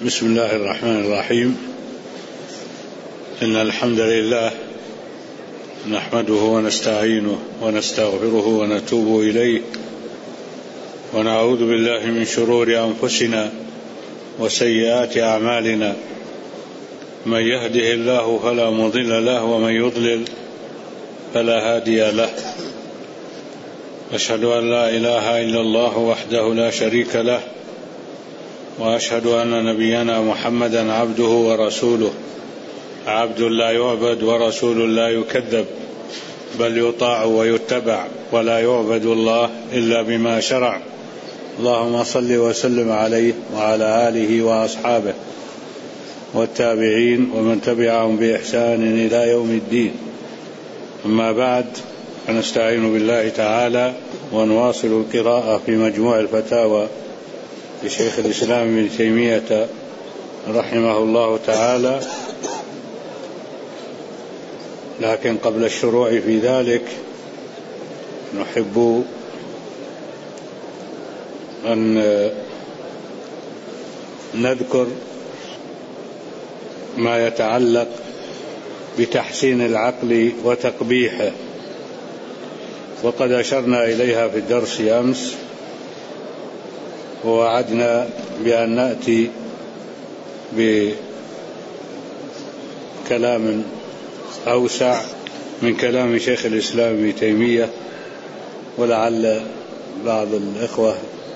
بسم الله الرحمن الرحيم. إن الحمد لله نحمده ونستعينه ونستغفره ونتوب إليه، ونعوذ بالله من شرور أنفسنا وسيئات أعمالنا، من يهده الله فلا مضل له ومن يضلل فلا هادي له. أشهد أن لا إله إلا الله وحده لا شريك له، وأشهد أن نبينا محمدا عبده ورسوله، عبد لا يعبد ورسول لا يكذب، بل يطاع ويتبع، ولا يعبد الله إلا بما شرع. اللهم صل وسلم عليه وعلى آله وأصحابه والتابعين ومن تبعهم بإحسان إلى يوم الدين. أما بعد، فنستعين بالله تعالى ونواصل القراءة في مجموع الفتاوى لشيخ الإسلام ابن تيمية رحمه الله تعالى. لكن قبل الشروع في ذلك نحب أن نذكر ما يتعلق بتحسين العقل وتقبيحه، وقد أشرنا إليها في الدرس أمس، ووعدنا بأن نأتي بكلام أوسع من كلام شيخ الإسلام ابن تيمية، ولعل بعض الإخوة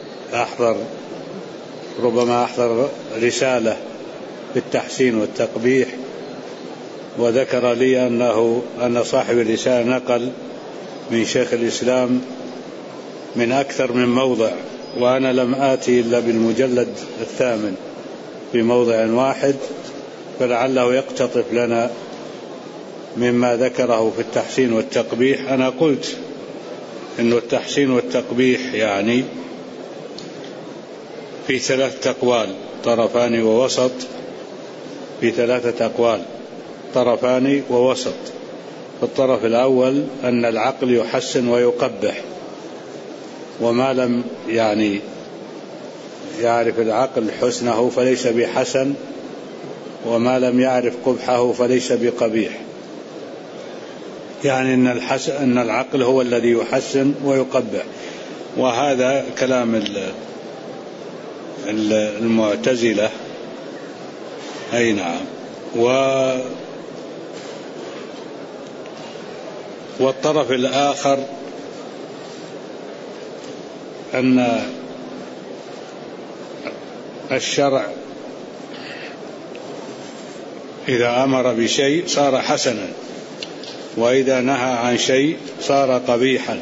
ربما أحضر رسالة بالتحسين والتقبيح، وذكر لي أن صاحب الرسالة نقل من شيخ الإسلام من أكثر من موضع، وأنا لم آتي إلا بالمجلد 8 في موضع واحد، فلعله يقتطف لنا مما ذكره في التحسين والتقبيح. أنا قلت إنه التحسين والتقبيح يعني في 3 أقوال، طرفان ووسط، في 3 أقوال، طرفان ووسط. الطرف الأول أن العقل يحسن ويقبح، وما لم يعرف العقل حسنه فليس بحسن، وما لم يعرف قبحه فليس بقبيح. يعني أن العقل هو الذي يحسن ويقبح، وهذا كلام المعتزلة. أي نعم. والطرف الآخر أن الشرع إذا أمر بشيء صار حسنا، وإذا نهى عن شيء صار قبيحا.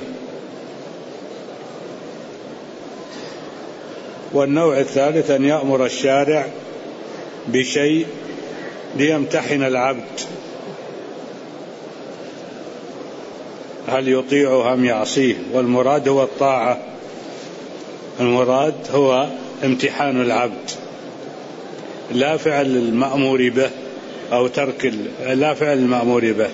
والنوع الثالث أن يأمر الشارع بشيء ليمتحن العبد هل يطيعه أم يعصيه، والمراد هو الطاعة، المراد هو امتحان العبد، لا فعل المأمور به أو لا فعل المأمور به.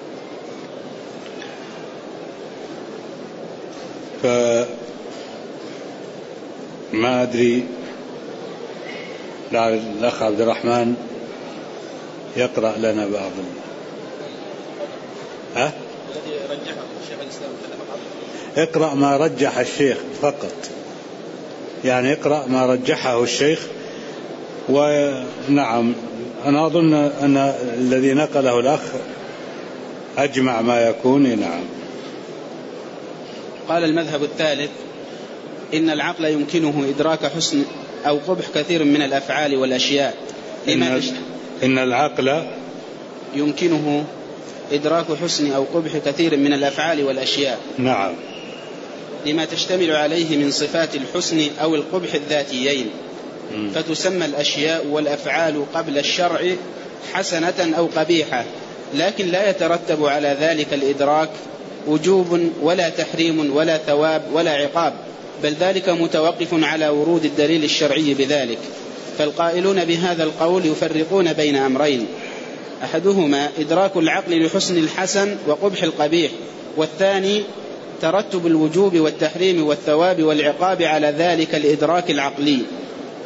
فما أدري، لعل الأخ عبد الرحمن يقرأ لنا بعض الذي رجحه الشيخ الإسلام فقط. اقرأ ما رجح الشيخ فقط، يعني اقرأ ما رجحه الشيخ. ونعم، أنا أظن أن الذي نقله الأخ أجمع ما يكون. نعم. قال: المذهب الثالث إن العقل يمكنه إدراك حسن أو قبح كثير من الأفعال والأشياء. إن العقل يمكنه إدراك حسن أو قبح كثير من الأفعال والأشياء. نعم. لما تشتمل عليه من صفات الحسن أو القبح الذاتيين، فتسمى الأشياء والأفعال قبل الشرع حسنة أو قبيحة، لكن لا يترتب على ذلك الإدراك وجوب ولا تحريم ولا ثواب ولا عقاب، بل ذلك متوقف على ورود الدليل الشرعي بذلك. فالقائلون بهذا القول يفرقون بين أمرين: أحدهما إدراك العقل لحسن الحسن وقبح القبيح، والثاني ترتب الوجوب والتحريم والثواب والعقاب على ذلك الإدراك العقلي.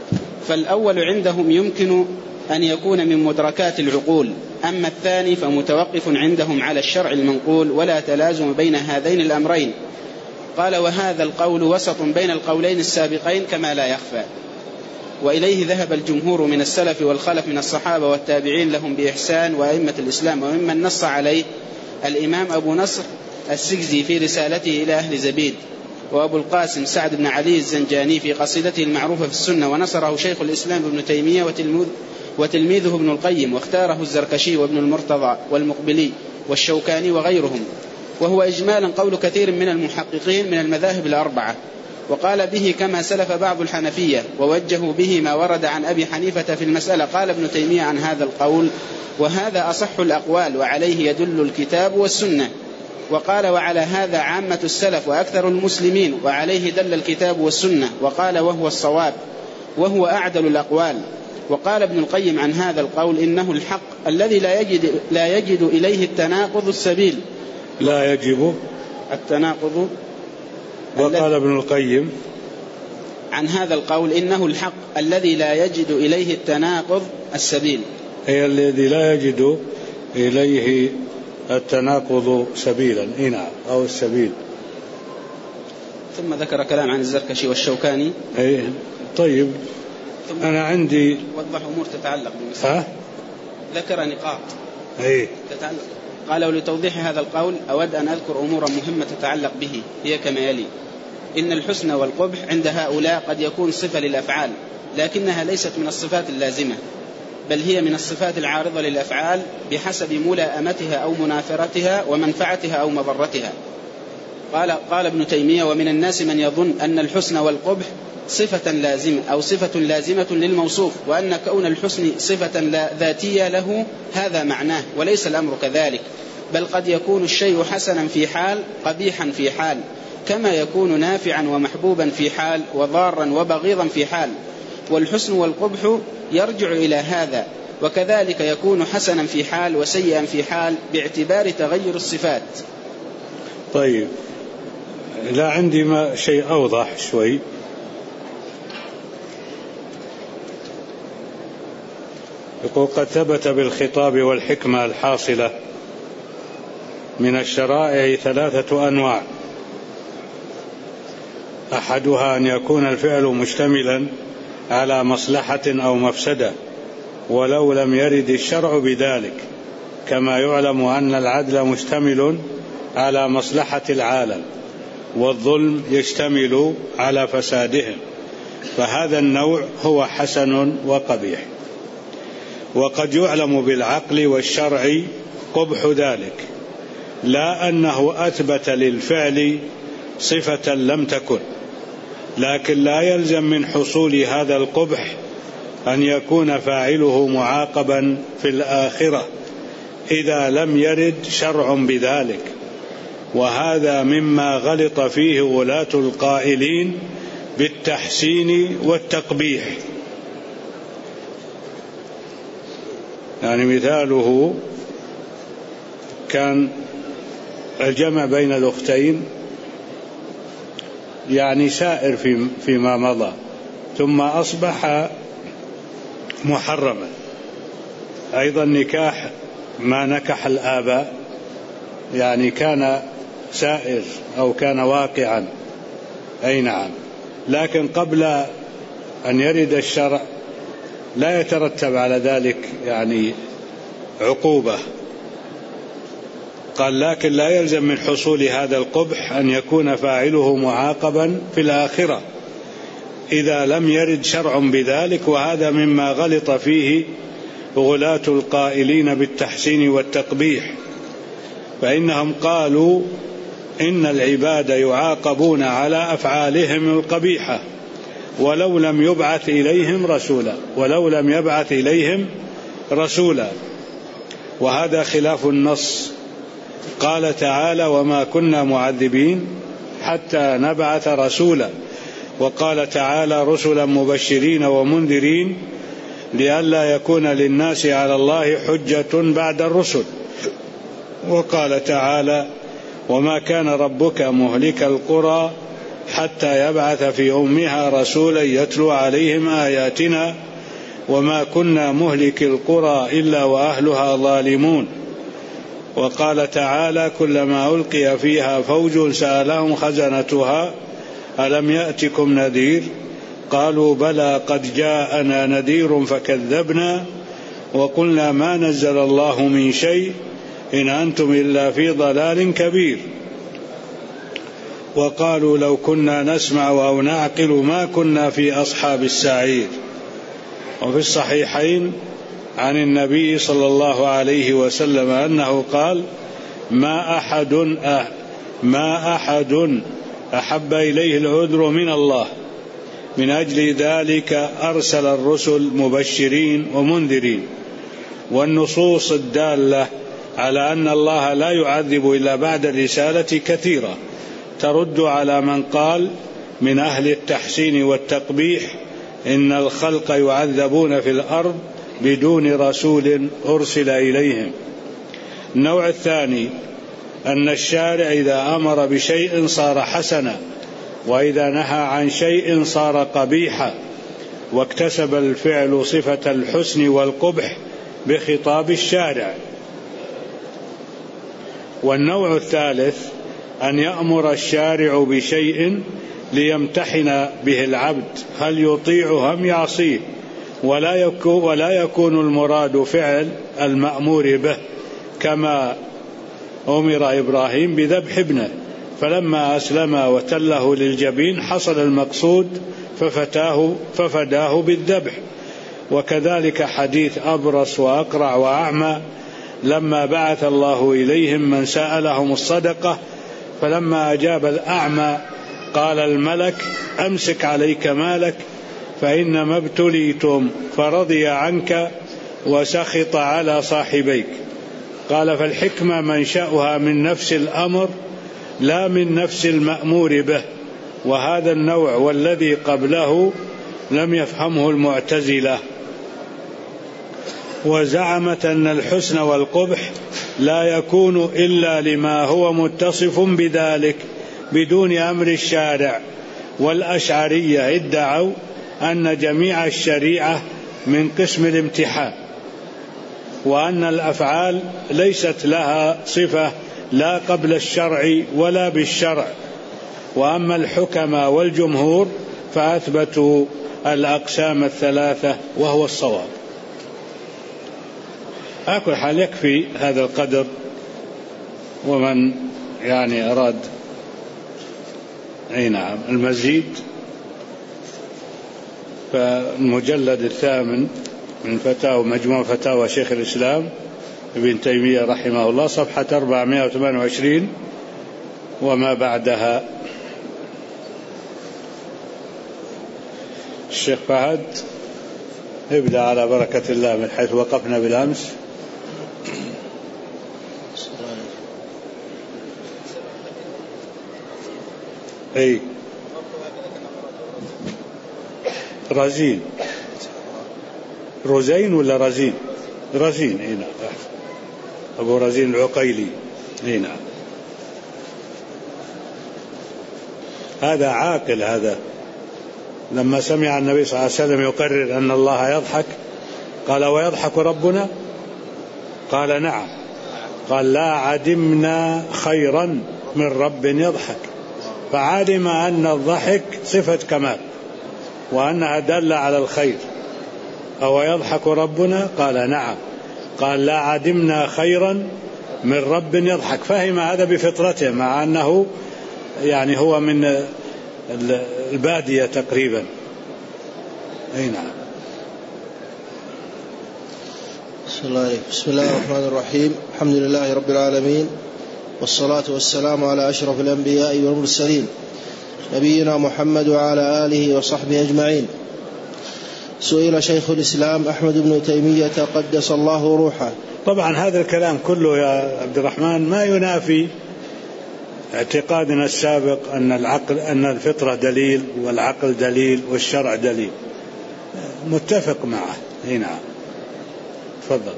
فالأول عندهم يمكن أن يكون من مدركات العقول، أما الثاني فمتوقف عندهم على الشرع المنقول، ولا تلازم بين هذين الأمرين. قال: وهذا القول وسط بين القولين السابقين كما لا يخفى. وإليه ذهب الجمهور من السلف والخلف من الصحابة والتابعين لهم بإحسان وأئمة الإسلام، وممن نص عليه الإمام أبو نصر السجزي في رسالته إلى أهل زبيد، وأبو القاسم سعد بن علي الزنجاني في قصيدته المعروفة في السنة، ونصره شيخ الإسلام ابن تيمية وتلميذه ابن القيم، واختاره الزركشي وابن المرتضى والمقبلي والشوكاني وغيرهم، وهو إجمالا قول كثير من المحققين من المذاهب الأربعة. وقال به كما سلف بعض الحنفية، ووجهوا به ما ورد عن أبي حنيفة في المسألة. قال ابن تيمية عن هذا القول: وهذا أصح الأقوال، وعليه يدل الكتاب والسنة. وقال: وعلى هذا عامة السلف وأكثر المسلمين، وعليه دل الكتاب والسنة. وقال: وهو الصواب، وهو أعدل الأقوال. وقال ابن القيم عن هذا القول: إنه الحق الذي لا يجد إليه التناقض السبيل. لا يجب التناقض. وقال ابن القيم عن هذا القول: إنه الحق الذي لا يجد إليه التناقض السبيل، هي الذي لا يجد إليه التناقض سبيلا، نعم، أو السبيل. ثم ذكر كلام عن الزركشي والشوكاني. طيب، أنا عندي وضح أمور تتعلق بالمسألة. ذكر نقاط تتعلق. قال: ولتوضيح هذا القول أود أن أذكر أمورا مهمة تتعلق به، هي كما يلي: إن الحسن والقبح عند هؤلاء قد يكون صفة للأفعال، لكنها ليست من الصفات اللازمة، بل هي من الصفات العارضة للأفعال بحسب ملائمتها أو منافرتها ومنفعتها أو مضرتها. قال ابن تيمية: ومن الناس من يظن أن الحسن والقبح صفة لازمة أو صفة لازمة للموصوف، وأن كون الحسن صفة ذاتية له هذا معناه، وليس الأمر كذلك، بل قد يكون الشيء حسنا في حال قبيحا في حال، كما يكون نافعا ومحبوبا في حال وضارا وبغيضا في حال. والحسن والقبح يرجع إلى هذا، وكذلك يكون حسنا في حال وسيئا في حال باعتبار تغير الصفات. طيب، لا عندي ما شيء أوضح شوي. يقول: قد ثبت بالخطاب والحكمة الحاصلة من الشرائع 3 أنواع: أحدها أن يكون الفعل مشتملا على مصلحة أو مفسدة ولو لم يرد الشرع بذلك، كما يعلم أن العدل مشتمل على مصلحة العالم، والظلم يشتمل على فسادهم، فهذا النوع هو حسن وقبيح. وقد يعلم بالعقل والشرع قبح ذلك، لا أنه أثبت للفعل صفة لم تكن، لكن لا يلزم من حصول هذا القبح أن يكون فاعله معاقبا في الآخرة إذا لم يرد شرع بذلك، وهذا مما غلط فيه ولاة القائلين بالتحسين والتقبيح. يعني مثاله كان الجمع بين الأختين يعني سائر فيما مضى، ثم أصبح محرما. أيضا نكاح ما نكح الآباء يعني كان سائر أو كان واقعا، أي نعم، لكن قبل أن يرد الشرع لا يترتب على ذلك يعني عقوبة. قال: لكن لا يلزم من حصول هذا القبح أن يكون فاعله معاقبا في الآخرة إذا لم يرد شرع بذلك، وهذا مما غلط فيه غلاة القائلين بالتحسين والتقبيح، فإنهم قالوا إن العباد يعاقبون على أفعالهم القبيحة ولو لم يبعث إليهم رسولا، وهذا خلاف النص. قال تعالى: وما كنا معذبين حتى نبعث رسولا. وقال تعالى: رسلا مبشرين ومنذرين لئلا يكون للناس على الله حجة بعد الرسل. وقال تعالى: وما كان ربك مهلك القرى حتى يبعث في أمها رسولا يتلو عليهم آياتنا وما كنا مهلك القرى إلا وأهلها ظالمون. وقال تعالى: كلما ألقي فيها فوج سألهم خزنتها ألم يأتكم نذير قالوا بلى قد جاءنا نذير فكذبنا وقلنا ما نزل الله من شيء إن أنتم إلا في ضلال كبير. وقالوا لو كنا نسمع أو نعقل ما كنا في أصحاب السعير. وفي الصحيحين عن النبي صلى الله عليه وسلم أنه قال: ما أحد أحب إليه العذر من الله، من أجل ذلك أرسل الرسل مبشرين ومنذرين. والنصوص الدالة على أن الله لا يعذب إلا بعد الرسالة كثيرة ترد على من قال من أهل التحسين والتقبيح إن الخلق يعذبون في الأرض بدون رسول أرسل إليهم. النوع الثاني أن الشارع إذا أمر بشيء صار حسنا، وإذا نهى عن شيء صار قبيحا، واكتسب الفعل صفة الحسن والقبح بخطاب الشارع. والنوع الثالث أن يأمر الشارع بشيء ليمتحن به العبد هل يطيع أم يعصيه، ولا يكون المراد فعل المأمور به، كما أمر إبراهيم بذبح ابنه فلما أسلم وتله للجبين حصل المقصود ففداه بالذبح. وكذلك حديث أبرص وأقرع وأعمى لما بعث الله إليهم من سألهم الصدقة فلما أجاب الأعمى قال الملك: أمسك عليك مالك فإنما ابتليتم، فرضي عنك وسخط على صاحبيك. قال: فالحكمة منشأها من نفس الأمر لا من نفس المأمور به. وهذا النوع والذي قبله لم يفهمه المعتزلة، وزعمت أن الحسن والقبح لا يكون إلا لما هو متصف بذلك بدون أمر الشارع. والأشعرية ادعوا أن جميع الشريعة من قسم الامتحان، وأن الأفعال ليست لها صفة لا قبل الشرع ولا بالشرع. وأما الحكماء والجمهور فأثبتوا الأقسام الثلاثة وهو الصواب. على كل حال يكفي هذا القدر، ومن أراد نعم المزيد فالمجلد 8 من فتاوى مجموع فتاوى شيخ الإسلام ابن تيمية رحمه الله صفحة 428 وما بعدها. الشيخ فهد ابدأ على بركة الله من حيث وقفنا بالأمس. أي رزين، رزين ولا رزين؟ رزين. اي نعم، أبو رزين العقيلي. اي نعم، هذا عاقل. هذا لما سمع النبي صلى الله عليه وسلم يقرر أن الله يضحك قال: ويضحك ربنا؟ قال: نعم. قال: لا عدمنا خيرا من رب يضحك. فعلم أن الضحك صفة كمال وأنها دالة على الخير. أو يضحك ربنا؟ قال: نعم. قال: لا عدمنا خيرا من رب يضحك. فهم هذا بفطرته، مع أنه هو من البادية تقريبا. أي نعم. بسم الله الرحمن الرحيم. الحمد لله رب العالمين، والصلاة والسلام على أشرف الأنبياء والمرسلين نبينا محمد وعلى آله وصحبه أجمعين. سئل شيخ الإسلام أحمد بن تيمية قدس الله روحه. طبعا هذا الكلام كله يا عبد الرحمن ما ينافي اعتقادنا السابق أن الفطرة دليل والعقل دليل والشرع دليل، متفق معه. هنا تفضل.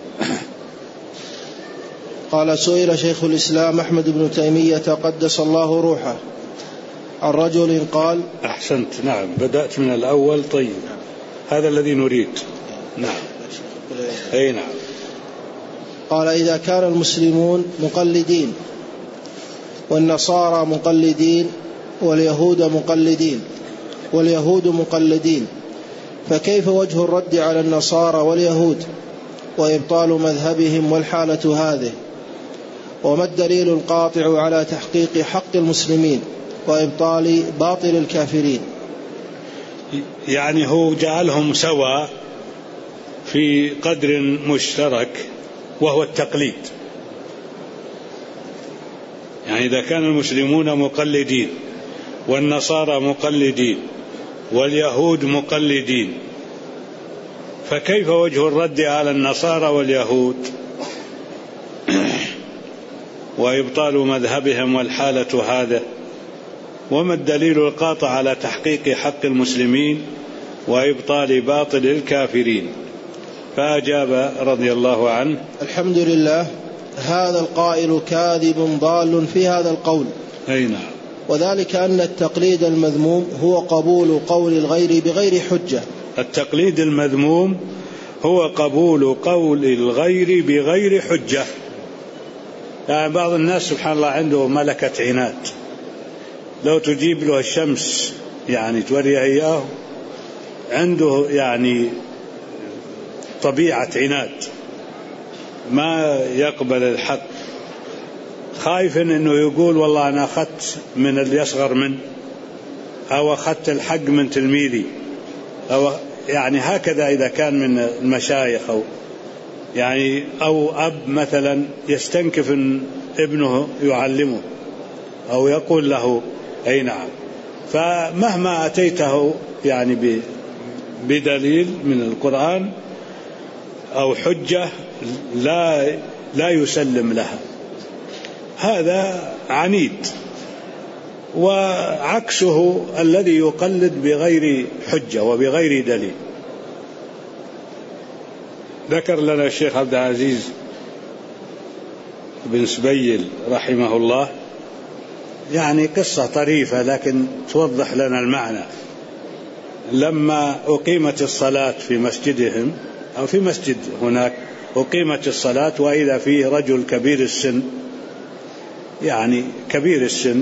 قال: سئل شيخ الإسلام أحمد بن تيمية قدس الله روحه عن رجل قال. أحسنت، نعم، بدأت من الأول. طيب، هذا الذي نريد. نعم، أي نعم. قال: إذا كان المسلمون مقلدين والنصارى مقلدين واليهود مقلدين فكيف وجه الرد على النصارى واليهود وإبطال مذهبهم والحالة هذه؟ وما الدليل القاطع على تحقيق حق المسلمين وإبطال باطل الكافرين؟ يعني هو جعلهم سواء في قدر مشترك وهو التقليد. يعني إذا كان المسلمون مقلدين والنصارى مقلدين واليهود مقلدين، فكيف وجه الرد على النصارى واليهود وإبطال مذهبهم والحالة هذا؟ وما الدليل القاطع على تحقيق حق المسلمين وإبطال باطل الكافرين؟ فأجاب رضي الله عنه: الحمد لله، هذا القائل كاذب ضال في هذا القول. أي نعم. وذلك أن التقليد المذموم هو قبول قول الغير بغير حجة. التقليد المذموم هو قبول قول الغير بغير حجة. يعني بعض الناس سبحان الله عنده ملكة عناد، لو تجيب له الشمس يعني توريه إياه، عنده يعني طبيعة عناد، ما يقبل الحق، خايف انه يقول والله انا اخذت من اللي يصغر من، او اخذت الحق من تلميذي، او يعني هكذا اذا كان من المشايخ، او اب مثلا يستنكف ان ابنه يعلمه او يقول له اي نعم، فمهما اتيته يعني بدليل من القرآن او حجة لا يسلم لها، هذا عنيد. وعكسه الذي يقلد بغير حجة وبغير دليل. ذكر لنا الشيخ عبد العزيز بن سبيل رحمه الله يعني قصة طريفة لكن توضح لنا المعنى. لما أقيمت الصلاة في مسجدهم أو في مسجد هناك، أقيمت الصلاة وإذا فيه رجل كبير السن، يعني كبير السن،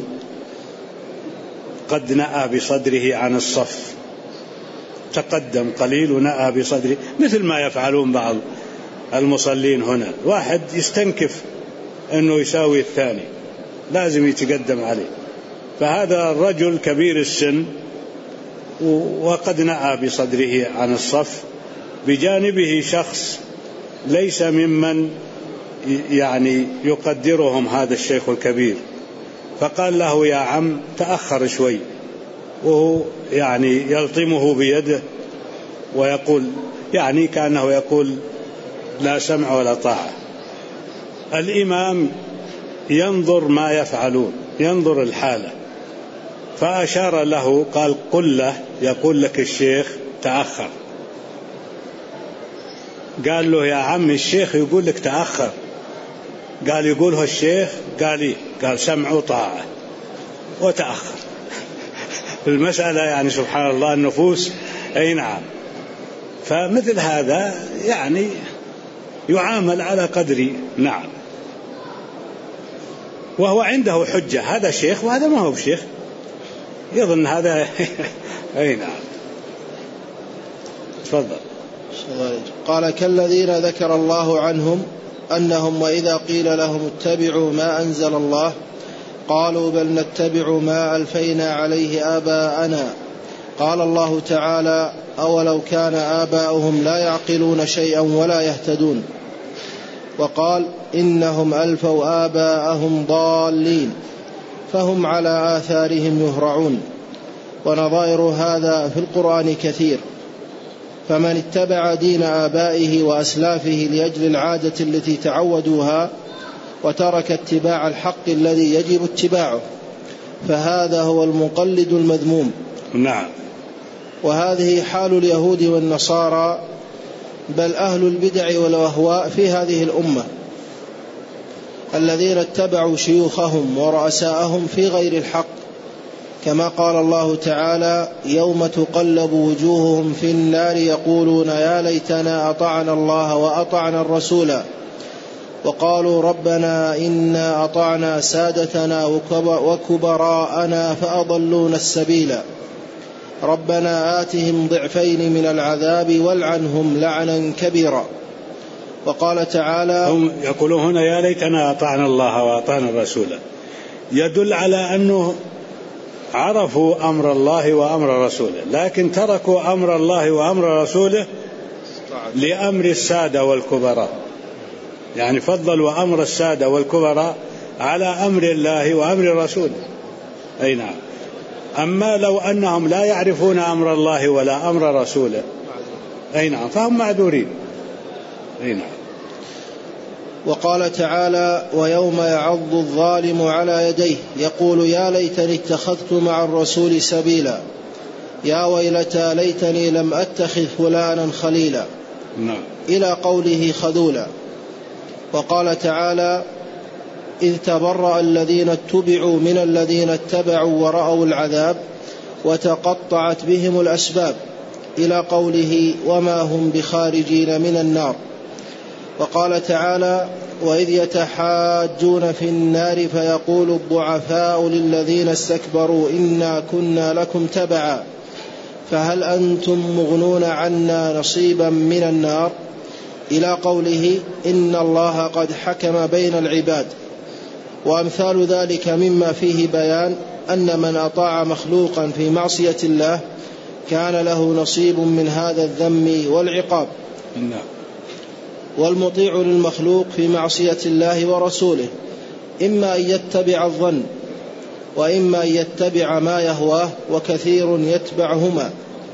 قد نأى بصدره عن الصف، تقدم قليل ونأى بصدره، مثل ما يفعلون بعض المصلين هنا، واحد يستنكف أنه يساوي الثاني، لازم يتقدم عليه. فهذا الرجل كبير السن وقد نأى بصدره عن الصف، بجانبه شخص ليس ممن يعني يقدرهم هذا الشيخ الكبير، فقال له: يا عم تأخر شوي، وهو يعني يلطمه بيده ويقول يعني كأنه يقول لا سمع ولا طاعة. الإمام ينظر ما يفعلون، ينظر الحالة، فأشار له قال: قل له يقول لك الشيخ تأخر. قال له: يا عم الشيخ يقول لك تأخر. قال: يقوله الشيخ؟ قال إيه؟ قال: سمع وطاعة وتأخر. المسألة يعني سبحان الله النفوس. أي نعم. فمثل هذا يعني يعامل على قدر نعم، وهو عنده حجة، هذا شيخ وهذا ما هو شيخ، يظن هذا. أي نعم. تفضل. قال: كالذين ذكر الله عنهم أنهم وإذا قيل لهم اتبعوا ما أنزل الله قالوا بل نتبع ما ألفينا عليه آباءنا. قال الله تعالى: أولو كان آباؤهم لا يعقلون شيئا ولا يهتدون. وقال: إنهم ألفوا آباءهم ضالين فهم على آثارهم يهرعون. ونظائر هذا في القرآن كثير. فمن اتبع دين آبائه وأسلافه لأجل العادة التي تعودوها وترك اتباع الحق الذي يجب اتباعه فهذا هو المقلد المذموم. نعم. وهذه حال اليهود والنصارى بل أهل البدع والأهواء في هذه الأمة، الذين اتبعوا شيوخهم ورؤساءهم في غير الحق كما قال الله تعالى: يوم تقلب وجوههم في النار يقولون يا ليتنا أطعنا الله وأطعنا الرسول وقالوا ربنا إنا أطعنا سادتنا وكبراءنا فأضلونا السبيل ربنا آتهم ضعفين من العذاب والعنهم لعنا كبيرا. وقال تعالى: هم يقولون هنا يا ليتنا أطعنا الله وأطعنا الرسول، يدل على أنه عرفوا أمر الله وأمر رسوله، لكن تركوا أمر الله وأمر رسوله لأمر السادة والكبراء، يعني فضلوا أمر السادة والكبراء على أمر الله وأمر رسوله. أي نعم. أما لو أنهم لا يعرفون أمر الله ولا أمر رسوله، أي نعم، فهم معذورين. أي نعم. وقال تعالى: ويوم يعض الظالم على يديه يقول يا ليتني اتخذت مع الرسول سبيلا يا ويلتى ليتني لم أتخذ فلانا خليلا. نعم. إلى قوله خذولا. وقال تعالى: إذ تبرأ الذين اتبعوا من الذين اتبعوا ورأوا العذاب وتقطعت بهم الأسباب، إلى قوله وما هم بخارجين من النار. وقال تعالى: وإذ يتحاجون في النار فيقول الضعفاء للذين استكبروا إنا كنا لكم تبعا فهل أنتم مغنون عنا نصيبا من النار، إلى قوله إن الله قد حكم بين العباد. وأمثال ذلك مما فيه بيان أن من أطاع مخلوقا في معصية الله كان له نصيب من هذا الذم والعقاب. والمطيع للمخلوق في معصية الله ورسوله إما أن يتبع الظن وإما أن يتبع ما يهواه، وكثير يتبعهما.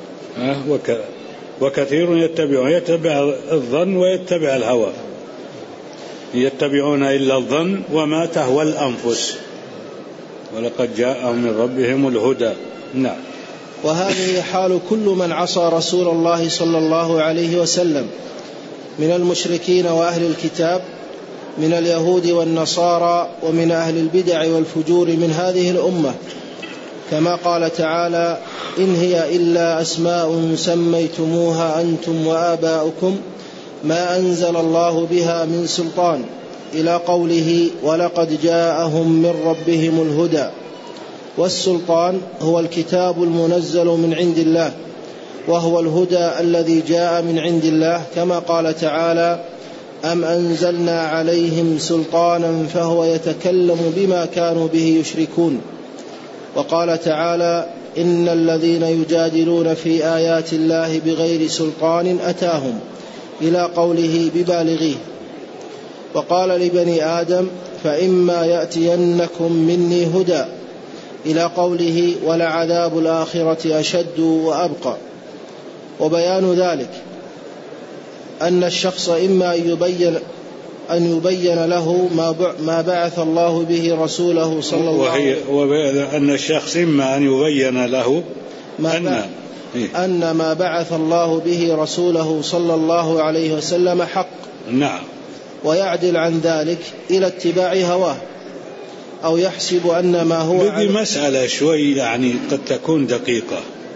وكثير يتبع الظن ويتبع الهوى، يتبعون إلا الظن وما تهوى الأنفس ولقد جاءهم من ربهم الهدى. نعم. وهذه حال كل من عصى رسول الله صلى الله عليه وسلم من المشركين وأهل الكتاب، من اليهود والنصارى، ومن أهل البدع والفجور من هذه الأمة، كما قال تعالى: إن هي إلا أسماء سميتموها أنتم وآباؤكم ما أنزل الله بها من سلطان، إلى قوله ولقد جاءهم من ربهم الهدى. والسلطان هو الكتاب المنزل من عند الله، وهو الهدى الذي جاء من عند الله، كما قال تعالى: أم أنزلنا عليهم سلطانا فهو يتكلم بما كانوا به يشركون. وقال تعالى: إن الذين يجادلون في آيات الله بغير سلطان أتاهم، إلى قوله ببالغيه. وقال لبني آدم: فإما يأتينكم مني هدى، إلى قوله ولعذاب الآخرة أشد وأبقى. وبيان ذلك أن الشخص إما أن يبين له ما بعث الله به رسوله صلى الله عليه وسلم، وأن الشخص إما أن يبين له أن ما بعث الله به رسوله صلى الله عليه وسلم حق. نعم. ويعدل عن ذلك إلى اتباع هواه، أو يحسب أن ما هو بدي مسألة شوي يعني قد تكون دقيقة.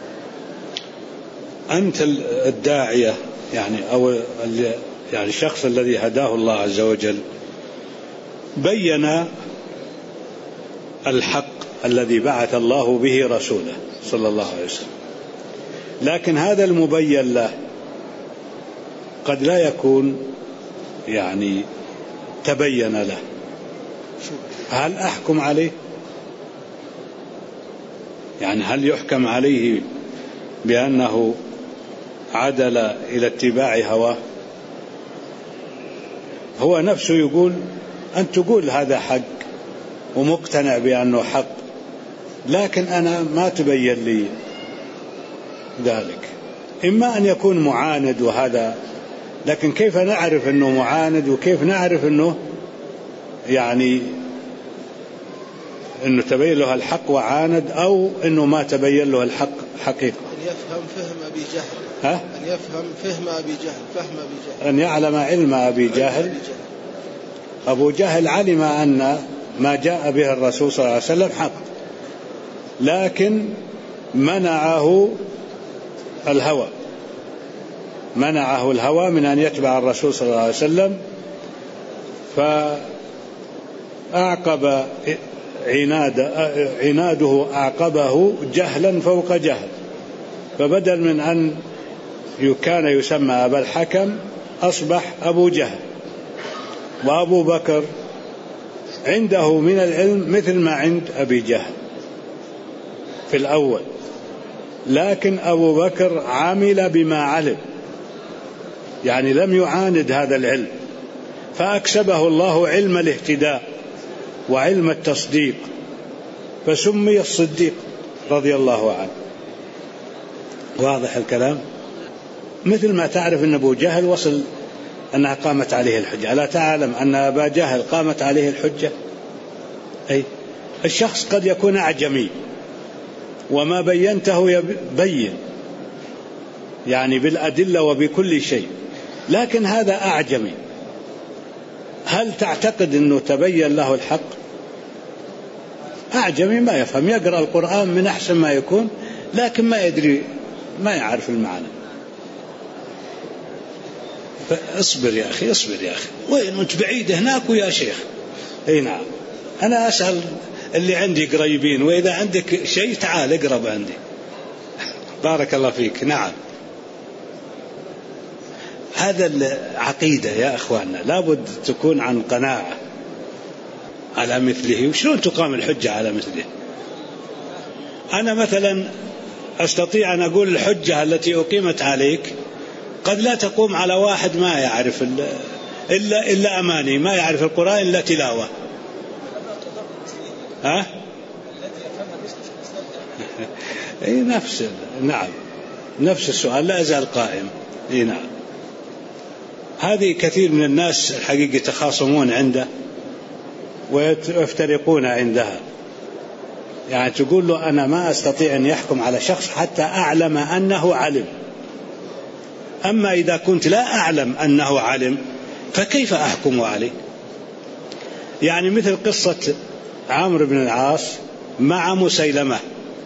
أنت الداعية يعني أو يعني الشخص الذي هداه الله عز وجل بين الحق الذي بعث الله به رسوله صلى الله عليه وسلم، لكن هذا المبين له قد لا يكون يعني تبين له، هل أحكم عليه؟ يعني هل يحكم عليه بأنه عدل إلى اتباع هواه؟ هو نفسه يقول أن تقول هذا حق ومقتنع بأنه حق، لكن أنا ما تبين لي ذلك. إما أن يكون معاند، وهذا لكن كيف نعرف أنه معاند، وكيف نعرف أنه يعني أنه تبين له الحق وعاند، أو أنه ما تبين له الحق حقيقة؟ أن يفهم فهم أبي جهل. أن يفهم فهم أبي جهل، فهم أبي جهل، أن يعلم علم أبي جهل. أبو جهل علم أن ما جاء به الرسول صلى الله عليه وسلم حق، لكن منعه الهوى من أن يتبع الرسول صلى الله عليه وسلم، فأعقب عناده أعقبه جهلا فوق جهل، فبدل من أن كان يسمى أبا الحكم أصبح أبو جهل. وأبو بكر عنده من العلم مثل ما عند أبي جهل في الأول، لكن أبو بكر عمل بما علم، يعني لم يعاند هذا العلم، فأكسبه الله علم الاهتداء وعلم التصديق، فسمي الصديق رضي الله عنه. واضح الكلام؟ مثل ما تعرف أن أبو جهل وصل أنها قامت عليه الحجة، ألا تعلم أن أبا جهل قامت عليه الحجة؟ أي الشخص قد يكون أعجمي وما بينته يبين، يعني بالأدلة وبكل شيء، لكن هذا أعجمي، هل تعتقد أنه تبين له الحق؟ أعجمي ما يفهم، يقرأ القرآن من أحسن ما يكون، لكن ما يدري، ما يعرف المعنى. اصبر يا أخي، اصبر يا أخي، وين أنت بعيد هناك ويا شيخ؟ اي نعم، أنا أسأل اللي عندي قريبين، وإذا عندك شيء تعال اقرب عندي. بارك الله فيك. نعم، هذا العقيدة يا أخواننا لابد تكون عن قناعة على مثله. وشلون تقام الحجة على مثله؟ أنا مثلا أستطيع أن أقول الحجة التي أقيمت عليك قد لا تقوم على واحد ما يعرف إلا أماني، ما يعرف القرآن إلا تلاوة. ها؟ أي نعم، نفس السؤال لا يزال قائم. أي نعم، هذه كثير من الناس الحقيقة يتخاصمون عنده ويفترقون عندها. يعني تقول له أنا ما أستطيع أن يحكم على شخص حتى أعلم أنه علم، أما إذا كنت لا أعلم أنه علم فكيف أحكم عليه؟ يعني مثل قصة عمرو بن العاص مع مسيلمة.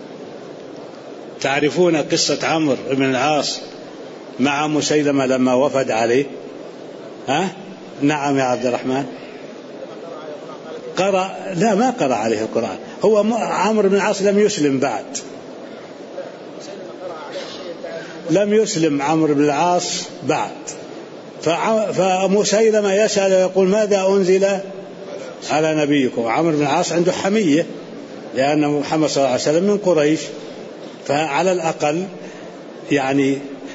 تعرفون قصة عمرو بن العاص مع مسيلمة لما وفد عليه؟ ها؟ نعم يا عبد الرحمن. لا، ما قرأ عليه القرآن، هو عمرو بن العاص لم يسلم بعد، لم يسلم عمرو بن العاص بعد، فمسيلمة يسأل ويقول ماذا أنزل على نبيكم؟ عمرو بن العاص عنده حمية لأن محمد صلى الله عليه وسلم من قريش، فعلى الأقل يعني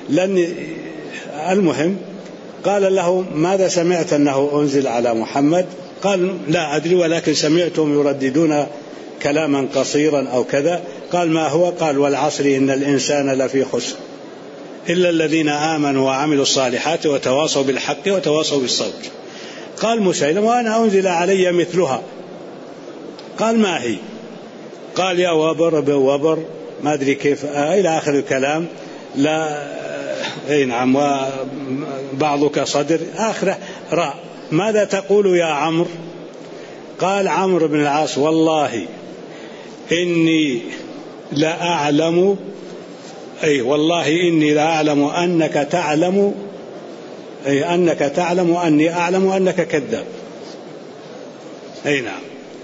المهم قال له ماذا سمعت أنه أنزل على محمد؟ قال لا أدري، ولكن سمعتهم يرددون كلاما قصيرا أو كذا. قال ما هو؟ قال والعصر إن الإنسان لفي خسر إلا الذين آمنوا وعملوا الصالحات وتواصوا بالحق وتواصوا بالصبر. قال مسيلمة وأنا أنزل علي مثلها. قال ما هي؟ قال يا وبر ما أدري كيف إلى آخر الكلام. لا أي نعم، وبعضك صدر آخره راء. ماذا تقول يا عمرو؟ قال عمرو بن العاص والله إني لأعلم، أي والله إني لأعلم أنك تعلم، أي أنك تعلم أني أعلم أنك كذاب. أي نعم،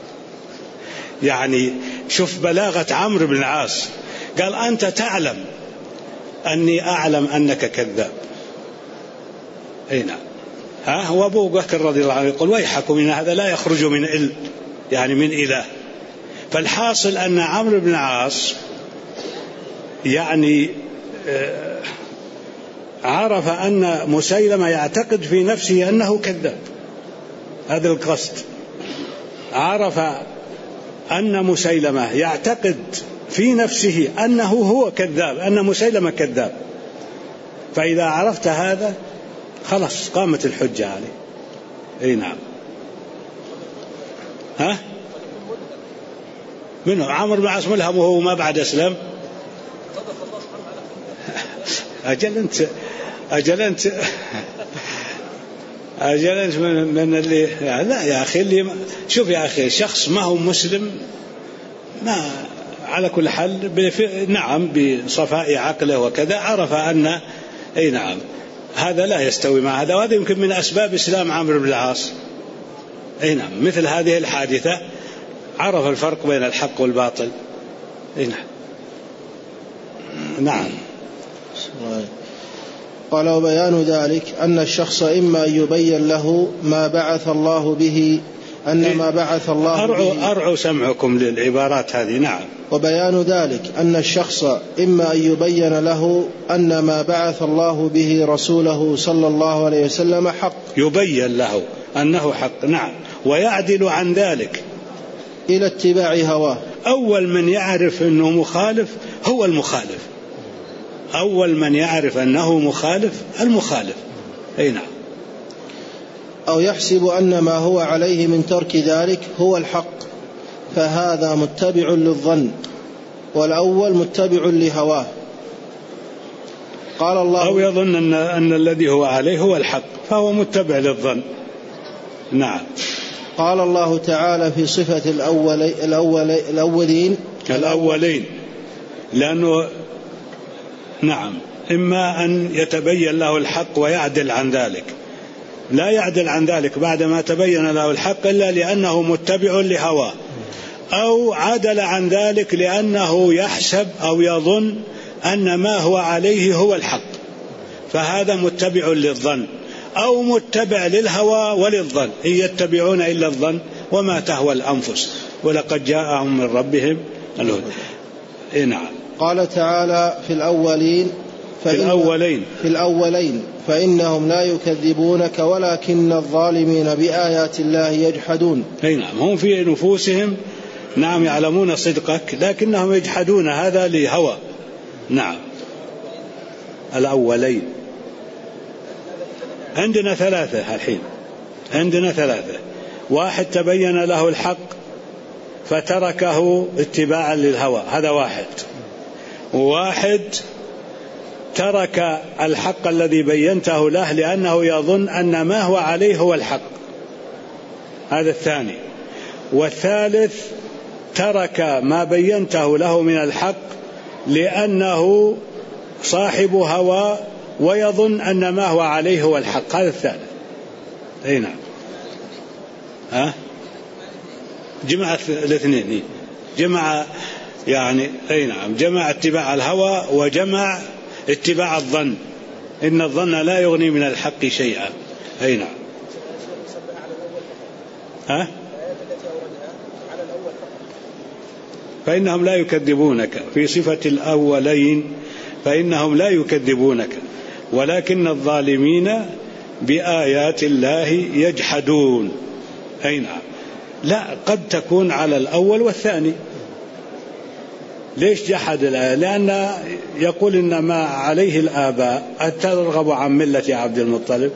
يعني شوف بلاغة عمرو بن العاص، قال أنت تعلم أني أعلم أنك كذاب. أي نعم. وأبو بكر رضي الله عنه يقول ويحكم إن هذا لا يخرج من يعني من إله. فالحاصل أن عمرو بن العاص يعني عرف أن مسيلمة يعتقد في نفسه أنه كذاب، هذا القصد. عرف أن مسيلمة يعتقد في نفسه أنه هو كذاب، أن مسيلمة كذاب. فإذا عرفت هذا خلاص قامت الحجة عليه. أي نعم. ها؟ منه عمرو بن العاص ملهم وهو ما بعد أسلم. أجل أنت من اللي لا يا أخي، اللي شوف يا أخي، شخص ما هو مسلم ما على كل حال نعم بصفاء عقله وكذا عرف أن نعم هذا لا يستوي مع هذا، وهذا يمكن من أسباب إسلام عمرو بن العاص. نعم مثل هذه الحادثة عرف الفرق بين الحق والباطل. نعم. قال وبيان ذلك أن الشخص إما أن يبين له ما بعث الله به أن ما بعث الله به. أرعوا سمعكم للعبارات هذه. نعم. وبيان ذلك أن الشخص إما أن يبين له أن ما بعث الله به رسوله صلى الله عليه وسلم حق، يبين له أنه حق. نعم. ويعدل عن ذلك إلى اتباع هواه. أول من يعرف أنه مخالف هو المخالف، أول من يعرف أنه مخالف المخالف. نعم. أو يحسب أن ما هو عليه من ترك ذلك هو الحق، فهذا متبع للظن، والأول متبع لهواه. قال الله أو يظن أن الذي هو عليه هو الحق فهو متبع للظن. نعم. قال الله تعالى في صفة الأولين لأنه نعم إما أن يتبين له الحق ويعدل عن ذلك، لا يعدل عن ذلك بعدما تبين له الحق إلا لأنه متبع لهواه، أو عدل عن ذلك لأنه يحسب أو يظن أن ما هو عليه هو الحق، فهذا متبع للظن، أو متبع للهوى وللظن. إن يتبعون إلا الظن وما تهوى الأنفس ولقد جاءهم من ربهم الهدى. نعم. قال تعالى في الأولين فإنهم لا يكذبونك ولكن الظالمين بآيات الله يجحدون. نعم. هم في نفوسهم نعم يعلمون صدقك لكنهم يجحدون هذا لهوى. نعم. الأولين عندنا ثلاثة الحين، عندنا ثلاثة. واحد تبين له الحق فتركه اتباعا للهوى، هذا واحد. وواحد ترك الحق الذي بينته له لأنه يظن أن ما هو عليه هو الحق، هذا الثاني. والثالث ترك ما بينته له من الحق لأنه صاحب هوى ويظن أن ما هو عليه هو الحق، هذا الثالث. نعم. جمع الاثنين، جمع يعني نعم جمع اتباع الهوى وجمع اتباع الظن. إن الظن لا يغني من الحق شيئا. نعم. فإنهم لا يكذبونك في صفة الأولين، فإنهم لا يكذبونك ولكن الظالمين بآيات الله يجحدون. نعم. لا، قد تكون على الأول والثاني. ليش جحد الآية؟ لأن يقول إن ما عليه الآباء ترغب عن ملة عبد المطلب،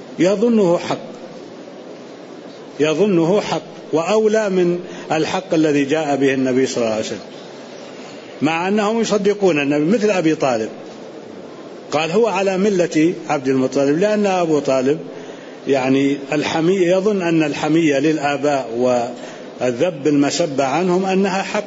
يظنه حق وأولى من الحق الذي جاء به النبي صلى الله عليه وسلم، مع أنهم يصدقون النبي. مثل أبي طالب قال هو على ملة عبد المطلب، لأن أبو طالب يعني الحمية، يظن أن الحمية للآباء والذب المسبة عنهم أنها حق.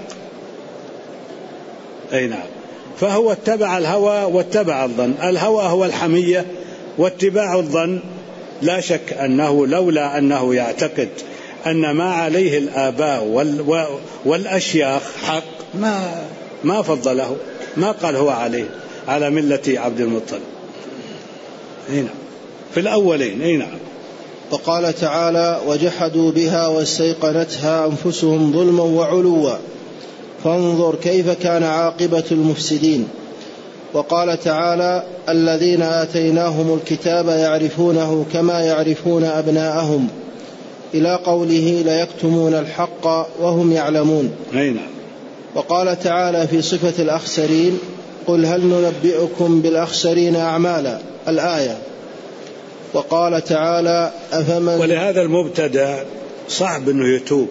نعم. فهو اتبع الهوى واتبع الظن. الهوى هو الحمية، واتباع الظن لا شك أنه لولا أنه يعتقد أن ما عليه الآباء والأشياخ حق ما فضله، ما قال هو على ملة عبد المطلب. نعم. في الأولين. نعم. وقال تعالى وجحدوا بها واستيقنتها أنفسهم ظلما وعلوا فانظر كيف كان عاقبة المفسدين. وقال تعالى الذين آتيناهم الكتاب يعرفونه كما يعرفون أبناءهم، إلى قوله ليكتمون الحق وهم يعلمون. نعم. وقال تعالى في صفة الأخسرين قل هل ننبئكم بالأخسرين أعمالا، الآية. وقال تعالى ولهذا المبتدع صعب أنه يتوب.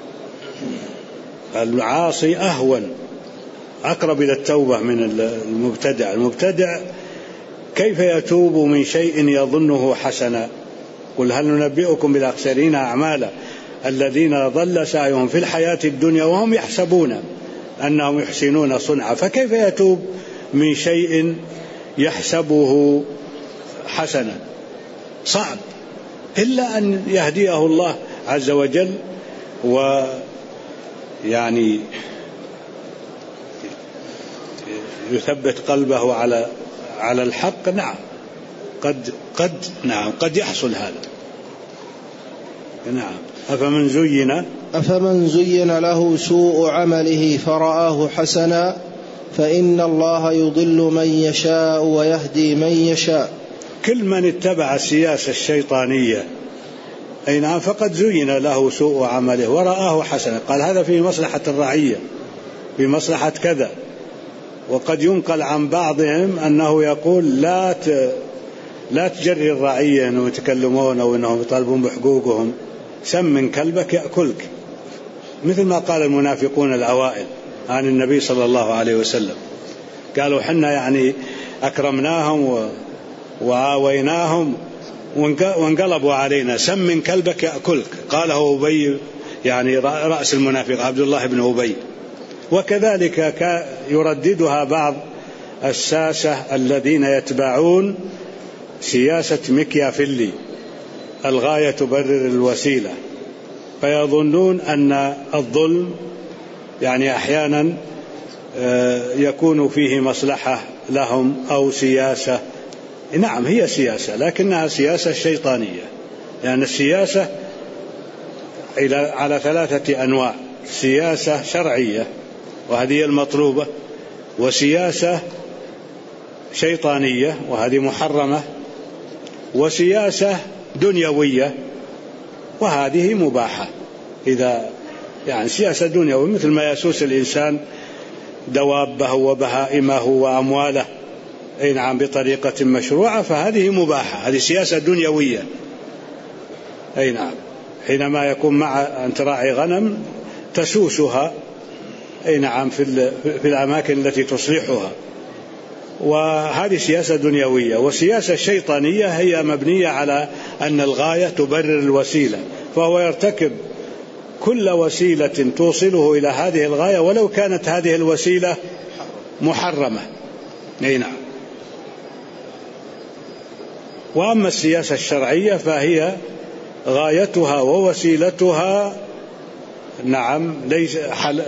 العاصي أهون، أقرب إلى التوبة من المبتدع. المبتدع كيف يتوب من شيء يظنه حسنا؟ قل هل ننبئكم بالأخسرين أعمالا الذين ضل سعيهم في الحياة الدنيا وهم يحسبون أنهم يحسنون صنعا، فكيف يتوب من شيء يحسبه حسنا؟ صعب، إلا أن يهديه الله عز وجل ويعني يثبت قلبه على الحق. نعم قد يحصل هذا. نعم. أفمن زين له سوء عمله فرآه حسنا فإن الله يضل من يشاء ويهدي من يشاء. كل من اتبع السياسة الشيطانية أي نعم فقد زين له سوء عمله ورآه حسنا، قال هذا في مصلحة الرعية، في مصلحة كذا. وقد ينقل عن بعضهم أنه يقول لا تجري الرعية أنهم يتكلمون أو أنهم يطالبون بحقوقهم، سم كلبك يأكلك، مثل ما قال المنافقون الأوائل عن النبي صلى الله عليه وسلم. قالوا حنا يعني أكرمناهم وعاويناهم وانقلبوا علينا، سم كلبك يأكلك، قاله أبي يعني رأس المنافق عبد الله بن أبي. وكذلك يرددها بعض الساسة الذين يتبعون سياسة ميكيافيلي، الغاية تبرر الوسيلة، فيظنون أن الظلم يعني أحيانا يكون فيه مصلحة لهم أو سياسة. نعم هي سياسة، لكنها سياسة شيطانية، لأن السياسة على 3 أنواع: سياسة شرعية وهذه المطلوبة، وسياسة شيطانية وهذه محرمة، وسياسة دنيوية وهذه مباحة. إذا يعني سياسة دنيوية مثل ما يسوس الإنسان دوابه وبهائمه وأمواله أي نعم بطريقة مشروعة، فهذه مباحة، هذه سياسة دنيوية. أي نعم، حينما يكون مع أن تراعي غنم تسوسها أي نعم في الأماكن التي تصلحها، وهذه سياسة دنيوية. والسياسة الشيطانية هي مبنية على أن الغاية تبرر الوسيلة، فهو يرتكب كل وسيلة توصله إلى هذه الغاية ولو كانت هذه الوسيلة محرمة. أي نعم. وأما السياسة الشرعية فهي غايتها ووسيلتها نعم ليس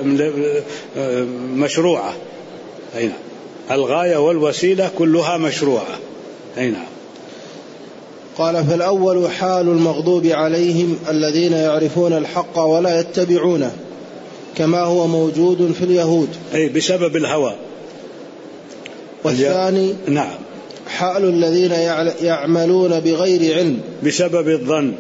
مشروعة. أي نعم، الغاية والوسيلة كلها مشروعة. أي نعم. قال: فالأول حال المغضوب عليهم الذين يعرفون الحق ولا يتبعونه، كما هو موجود في اليهود أي بسبب الهوى. والثاني نعم حال الذين يعملون بغير علم بسبب الظن.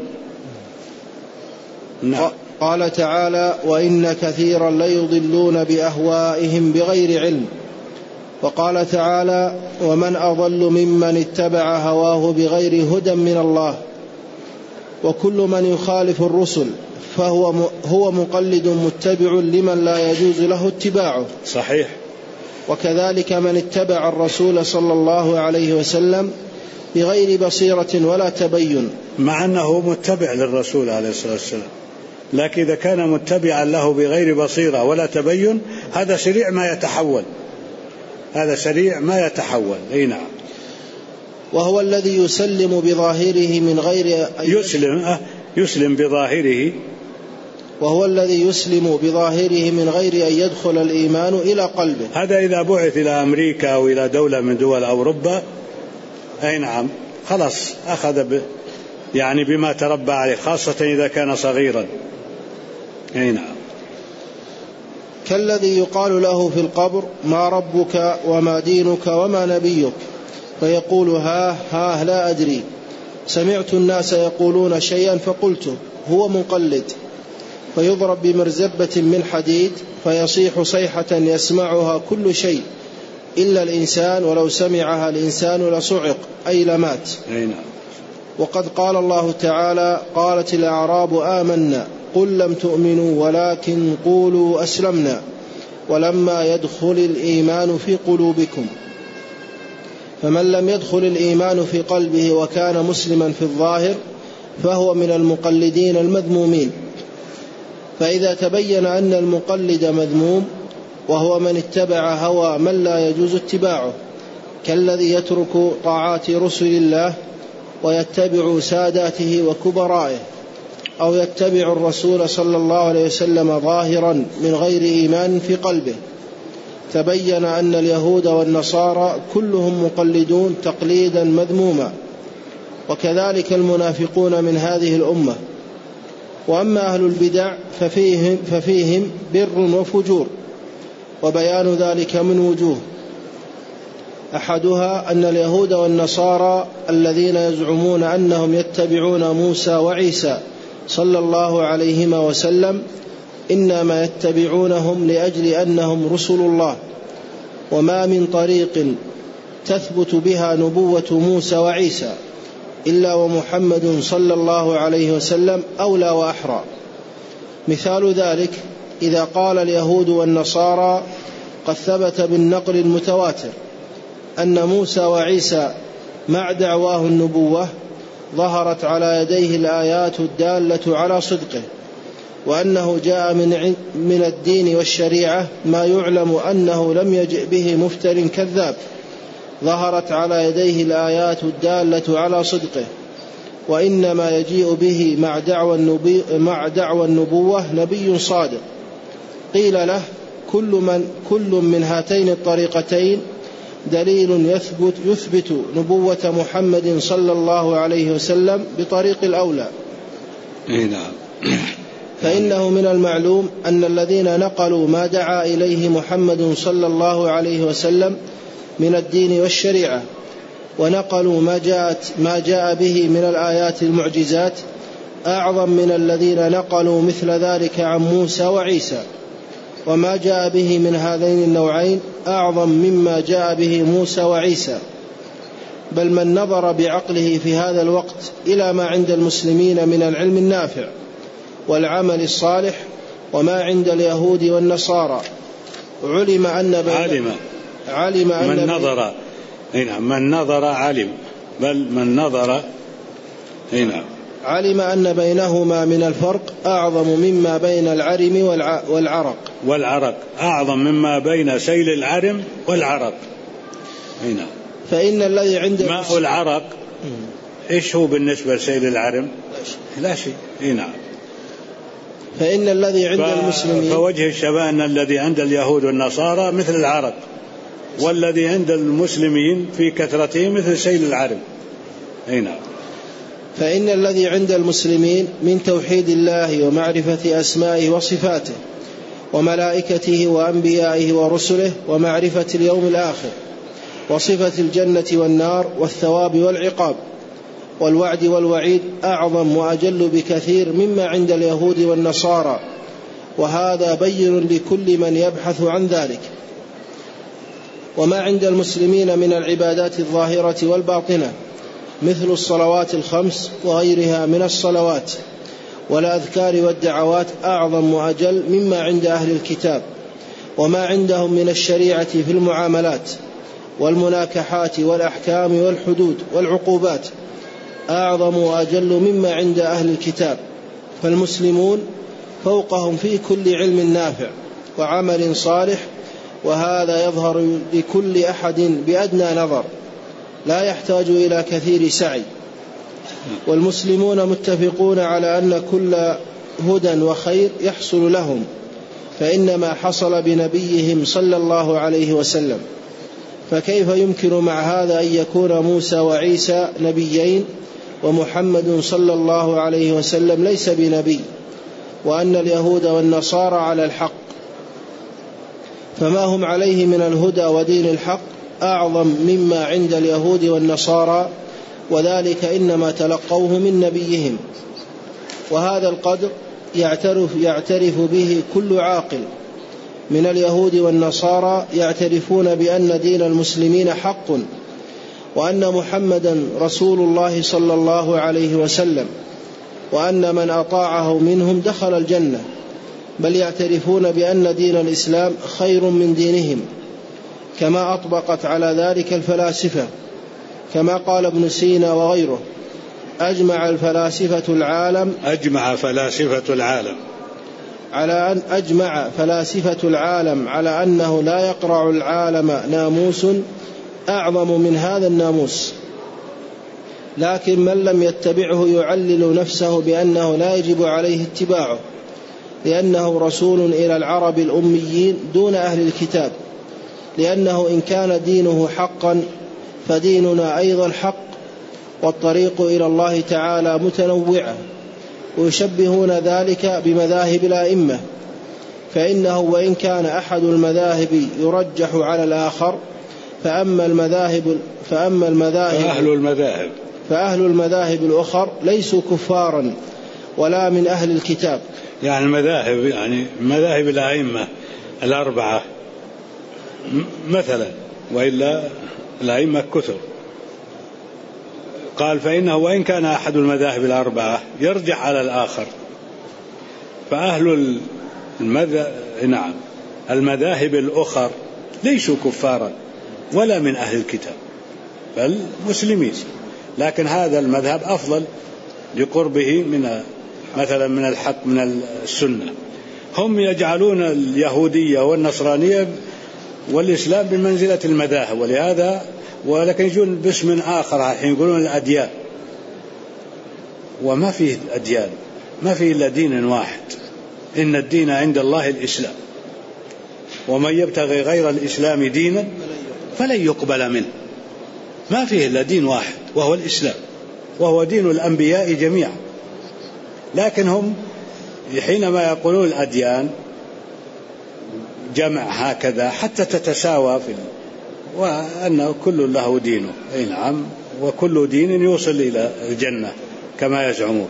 نعم. قال تعالى: وإن كثيرا ليضلون بأهوائهم بغير علم. وقال تعالى: ومن أضل ممن اتبع هواه بغير هدى من الله. وكل من يخالف الرسل فهو مقلد متبع لمن لا يجوز له اتباعه. صحيح. وكذلك من اتبع الرسول صلى الله عليه وسلم بغير بصيرة ولا تبين، مع أنه متبع للرسول عليه الصلاة والسلام، لكن إذا كان متبعا له بغير بصيرة ولا تبين هذا سريع ما يتحول، هذا سريع ما يتحول. أي نعم. وهو الذي يسلم بظاهره من غير يسلم بظاهره، وهو الذي يسلم بظاهره من غير أن يدخل الإيمان إلى قلبه. هذا إذا بعث إلى أمريكا أو إلى دولة من دول أوروبا أي نعم خلاص أخذ يعني بما تربى عليه، خاصة إذا كان صغيرا. أي نعم. كالذي يقال له في القبر: ما ربك وما دينك وما نبيك؟ فيقول: ها لا أدري، سمعت الناس يقولون شيئا فقلته، هو مقلد. فيضرب بمرزبة من حديد فيصيح صيحة يسمعها كل شيء إلا الإنسان، ولو سمعها الإنسان لصعق أي لمات. وقد قال الله تعالى: قالت الأعراب آمنا قل لم تؤمنوا ولكن قولوا أسلمنا ولما يدخل الإيمان في قلوبكم. فمن لم يدخل الإيمان في قلبه وكان مسلما في الظاهر فهو من المقلدين المذمومين. فإذا تبين أن المقلد مذموم وهو من اتبع هوى من لا يجوز اتباعه، كالذي يترك طاعات رسل الله ويتبع ساداته وكبرائه، أو يتبع الرسول صلى الله عليه وسلم ظاهرا من غير إيمان في قلبه. تبين أن اليهود والنصارى كلهم مقلدون تقليدا مذموما، وكذلك المنافقون من هذه الأمة. وأما أهل البدع ففيهم بر وفجور، وبيان ذلك من وجوه: أحدها أن اليهود والنصارى الذين يزعمون أنهم يتبعون موسى وعيسى صلى الله عليهما وسلم إنما يتبعونهم لأجل أنهم رسل الله، وما من طريق تثبت بها نبوة موسى وعيسى إلا ومحمد صلى الله عليه وسلم أولى وأحرى. مثال ذلك إذا قال اليهود والنصارى قد ثبت بالنقل المتواتر أن موسى وعيسى مع دعواه النبوة ظهرت على يديه الآيات الدالة على صدقه، وأنه جاء من الدين والشريعة ما يعلم أنه لم يجئ به مفتر كذاب، ظهرت على يديه الآيات الدالة على صدقه، وإنما يجيء به مع دعوى النبوة نبي صادق. قيل له: كل من هاتين الطريقتين دليل يثبت نبوة محمد صلى الله عليه وسلم بطريق الأولى. فإنه من المعلوم أن الذين نقلوا ما دعا إليه محمد صلى الله عليه وسلم من الدين والشريعة، ونقلوا ما جاء به من الآيات المعجزات، أعظم من الذين نقلوا مثل ذلك عن موسى وعيسى. وما جاء به من هذين النوعين أعظم مما جاء به موسى وعيسى. بل من نظر بعقله في هذا الوقت إلى ما عند المسلمين من العلم النافع والعمل الصالح وما عند اليهود والنصارى علم أن بينهما من الفرق أعظم مما بين العرم والعرق أعظم مما بين سيل العرم والعرق. فإن الذي عند ماء العرق إيش هو بالنسبة لسيل العرم؟ لا شيء. فإن الذي عند المسلمين فوجه الشبه أن الذي عند اليهود والنصارى مثل العرق، والذي عند المسلمين في كثرته مثل سيل العرم. فإن الذي عند المسلمين من توحيد الله ومعرفة أسمائه وصفاته وملائكته وأنبيائه ورسله ومعرفة اليوم الآخر وصفة الجنة والنار والثواب والعقاب والوعد والوعيد أعظم وأجل بكثير مما عند اليهود والنصارى، وهذا بين لكل من يبحث عن ذلك. وما عند المسلمين من العبادات الظاهرة والباطنة مثل الصلوات الخمس وغيرها من الصلوات والأذكار والدعوات أعظم وأجل مما عند أهل الكتاب. وما عندهم من الشريعة في المعاملات والمناكحات والأحكام والحدود والعقوبات أعظم وأجل مما عند أهل الكتاب. فالمسلمون فوقهم في كل علم نافع وعمل صالح، وهذا يظهر لكل أحد بأدنى نظر لا يحتاج إلى كثير سعي. والمسلمون متفقون على أن كل هدى وخير يحصل لهم فإنما حصل بنبيهم صلى الله عليه وسلم، فكيف يمكن مع هذا أن يكون موسى وعيسى نبيين ومحمد صلى الله عليه وسلم ليس بنبي، وأن اليهود والنصارى على الحق؟ فما هم عليه من الهدى ودين الحق أعظم مما عند اليهود والنصارى، وذلك إنما تلقوه من نبيهم. وهذا القدر يعترف به كل عاقل من اليهود والنصارى، يعترفون بأن دين المسلمين حق، وأن محمدا رسول الله صلى الله عليه وسلم، وأن من أطاعه منهم دخل الجنة. بل يعترفون بأن دين الإسلام خير من دينهم، كما أطبقت على ذلك الفلاسفة، كما قال ابن سينا وغيره: أجمع فلاسفة العالم على أن أجمع فلاسفة العالم على أنه لا يقرع العالم ناموس أعظم من هذا الناموس، لكن من لم يتبعه يعلل نفسه بأنه لا يجب عليه اتباعه، لأنه رسول إلى العرب الأميين دون أهل الكتاب، لأنه إن كان دينه حقا فديننا أيضا حق، والطريق إلى الله تعالى متنوعة. ويشبهون ذلك بمذاهب الأئمة، فإنه وإن كان أحد المذاهب يرجح على الآخر فأهل المذاهب الأخر ليسوا كفارا ولا من أهل الكتاب. يعني المذاهب، يعني مذاهب الأئمة الأربعة مثلا، وإلا الأئمة كثر. قال فإنه وإن كان أحد المذاهب الأربعة يرجع على الآخر، فأهل المذاهب الأخر ليسوا كفارا ولا من أهل الكتاب بل مسلمين، لكن هذا المذهب أفضل لقربه مثلا من الحق من السنة. هم يجعلون اليهودية والنصرانية والإسلام بمنزلة المذاهب، ولكن يجون باسم آخر الحين يقولون الأديان، وما فيه أديان، ما فيه إلا دين واحد، إن الدين عند الله الإسلام، ومن يبتغي غير الإسلام دينا فلن يقبل منه. ما فيه إلا دين واحد وهو الإسلام، وهو دين الأنبياء جميعا. لكن هم حينما يقولون الأديان جمع هكذا حتى تتساوى وأنه كل له دينه، أي نعم، وكل دين يوصل إلى الجنة كما يزعمون،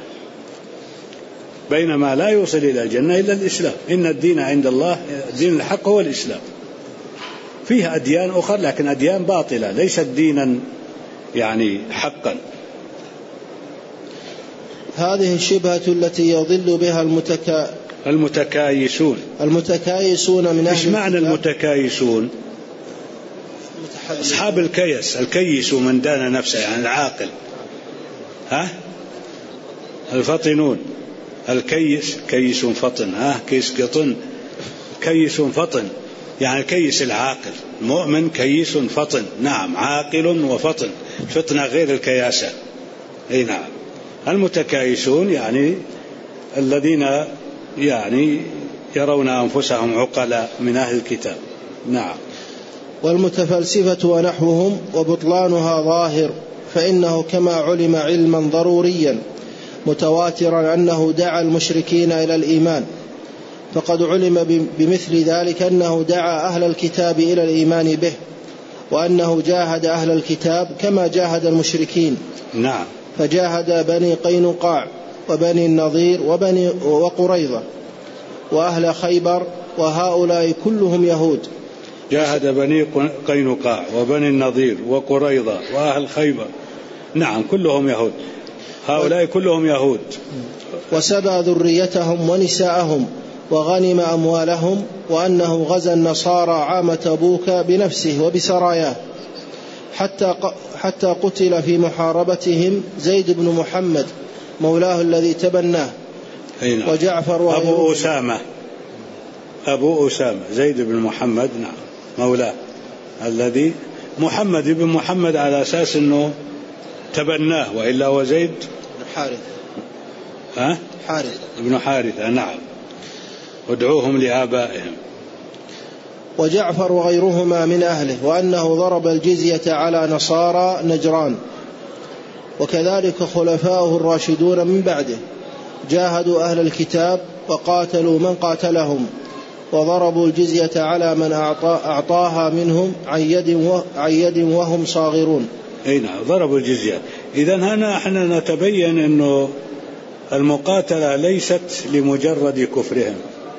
بينما لا يوصل إلى الجنة إلا الإسلام. إن الدين عند الله الدين الحق هو الإسلام. فيه أديان أخرى لكن أديان باطلة ليست دينا يعني حقا. هذه الشبهة التي يضل بها المتكايسون من إيش معنى المتكايسون؟ أصحاب الكيس من دان نفسه، يعني العاقل، الفطنون، كيس فطن، كيس قطن، كيس فطن، يعني كيس العاقل. المؤمن كيس فطن، نعم، عاقل وفطن، فطنة غير الكياسة، أي نعم. المتكايسون يعني الذين يعني يرون أنفسهم عقلاء من أهل الكتاب، نعم. والمتفلسفة ونحوهم وبطلانها ظاهر، فإنه كما علم علما ضروريا متواترا أنه دعا المشركين إلى الإيمان، فقد علم بمثل ذلك أنه دعا أهل الكتاب إلى الإيمان به، وأنه جاهد أهل الكتاب كما جاهد المشركين، نعم. فجاهد بني قينقاع وبني النضير وقريظة وأهل خيبر، وهؤلاء كلهم يهود. جاهد بني قينقاع وبني النضير وقريظة وأهل خيبر، نعم، كلهم يهود، هؤلاء كلهم يهود. وسبى ذريتهم ونساءهم وغنم أموالهم، وأنه غزا النصارى عام تبوك بنفسه وبسراياه، حتى قتل في محاربتهم زيد بن محمد مولاه الذي تبناه، وجعفر أبو أسامة زيد بن محمد، نعم، مولاه الذي محمد بن محمد على أساس أنه تبناه، وإلا وزيد ابن حارثة، نعم، ادعوهم لآبائهم. وجعفر وغيرهما من أهله، وأنه ضرب الجزية على نصارى نجران، وكذلك خلفاؤه الراشدون من بعده جاهدوا أهل الكتاب وقاتلوا من قاتلهم، وضربوا الجزية على من أعطاها منهم عن يد وهم صاغرون. أي نعم، ضربوا الجزية. إذن هنا احنا نتبين أنه المقاتلة ليست لمجرد كفرهم،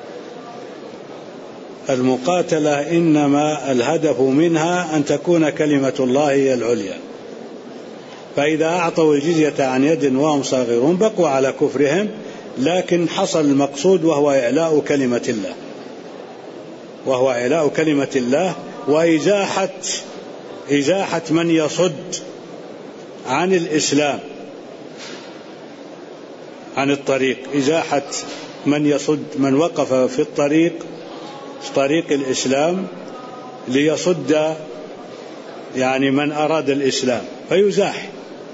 المقاتلة إنما الهدف منها أن تكون كلمة الله هي العليا، فإذا أعطوا الجزية عن يد وهم صاغرون بقوا على كفرهم، لكن حصل المقصود وهو إعلاء كلمة الله، وإزاحة من يصد عن الإسلام عن الطريق، إزاحة من يصد، من وقف في الطريق، في طريق الإسلام ليصد يعني من أراد الإسلام فيزاح.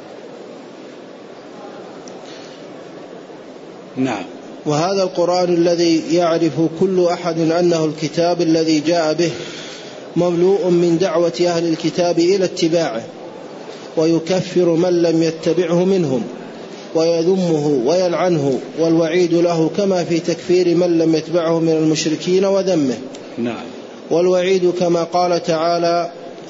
نعم. وهذا القرآن الذي يعرف كل أحد أنه الكتاب الذي جاء به مملوء من دعوة أهل الكتاب إلى اتباعه، ويكفر من لم يتبعه منهم، ويذمه ويلعنه، والوعيد له كما في تكفير من لم يتبعه من المشركين وذمه. نعم. والوعيد كما قال تعالى: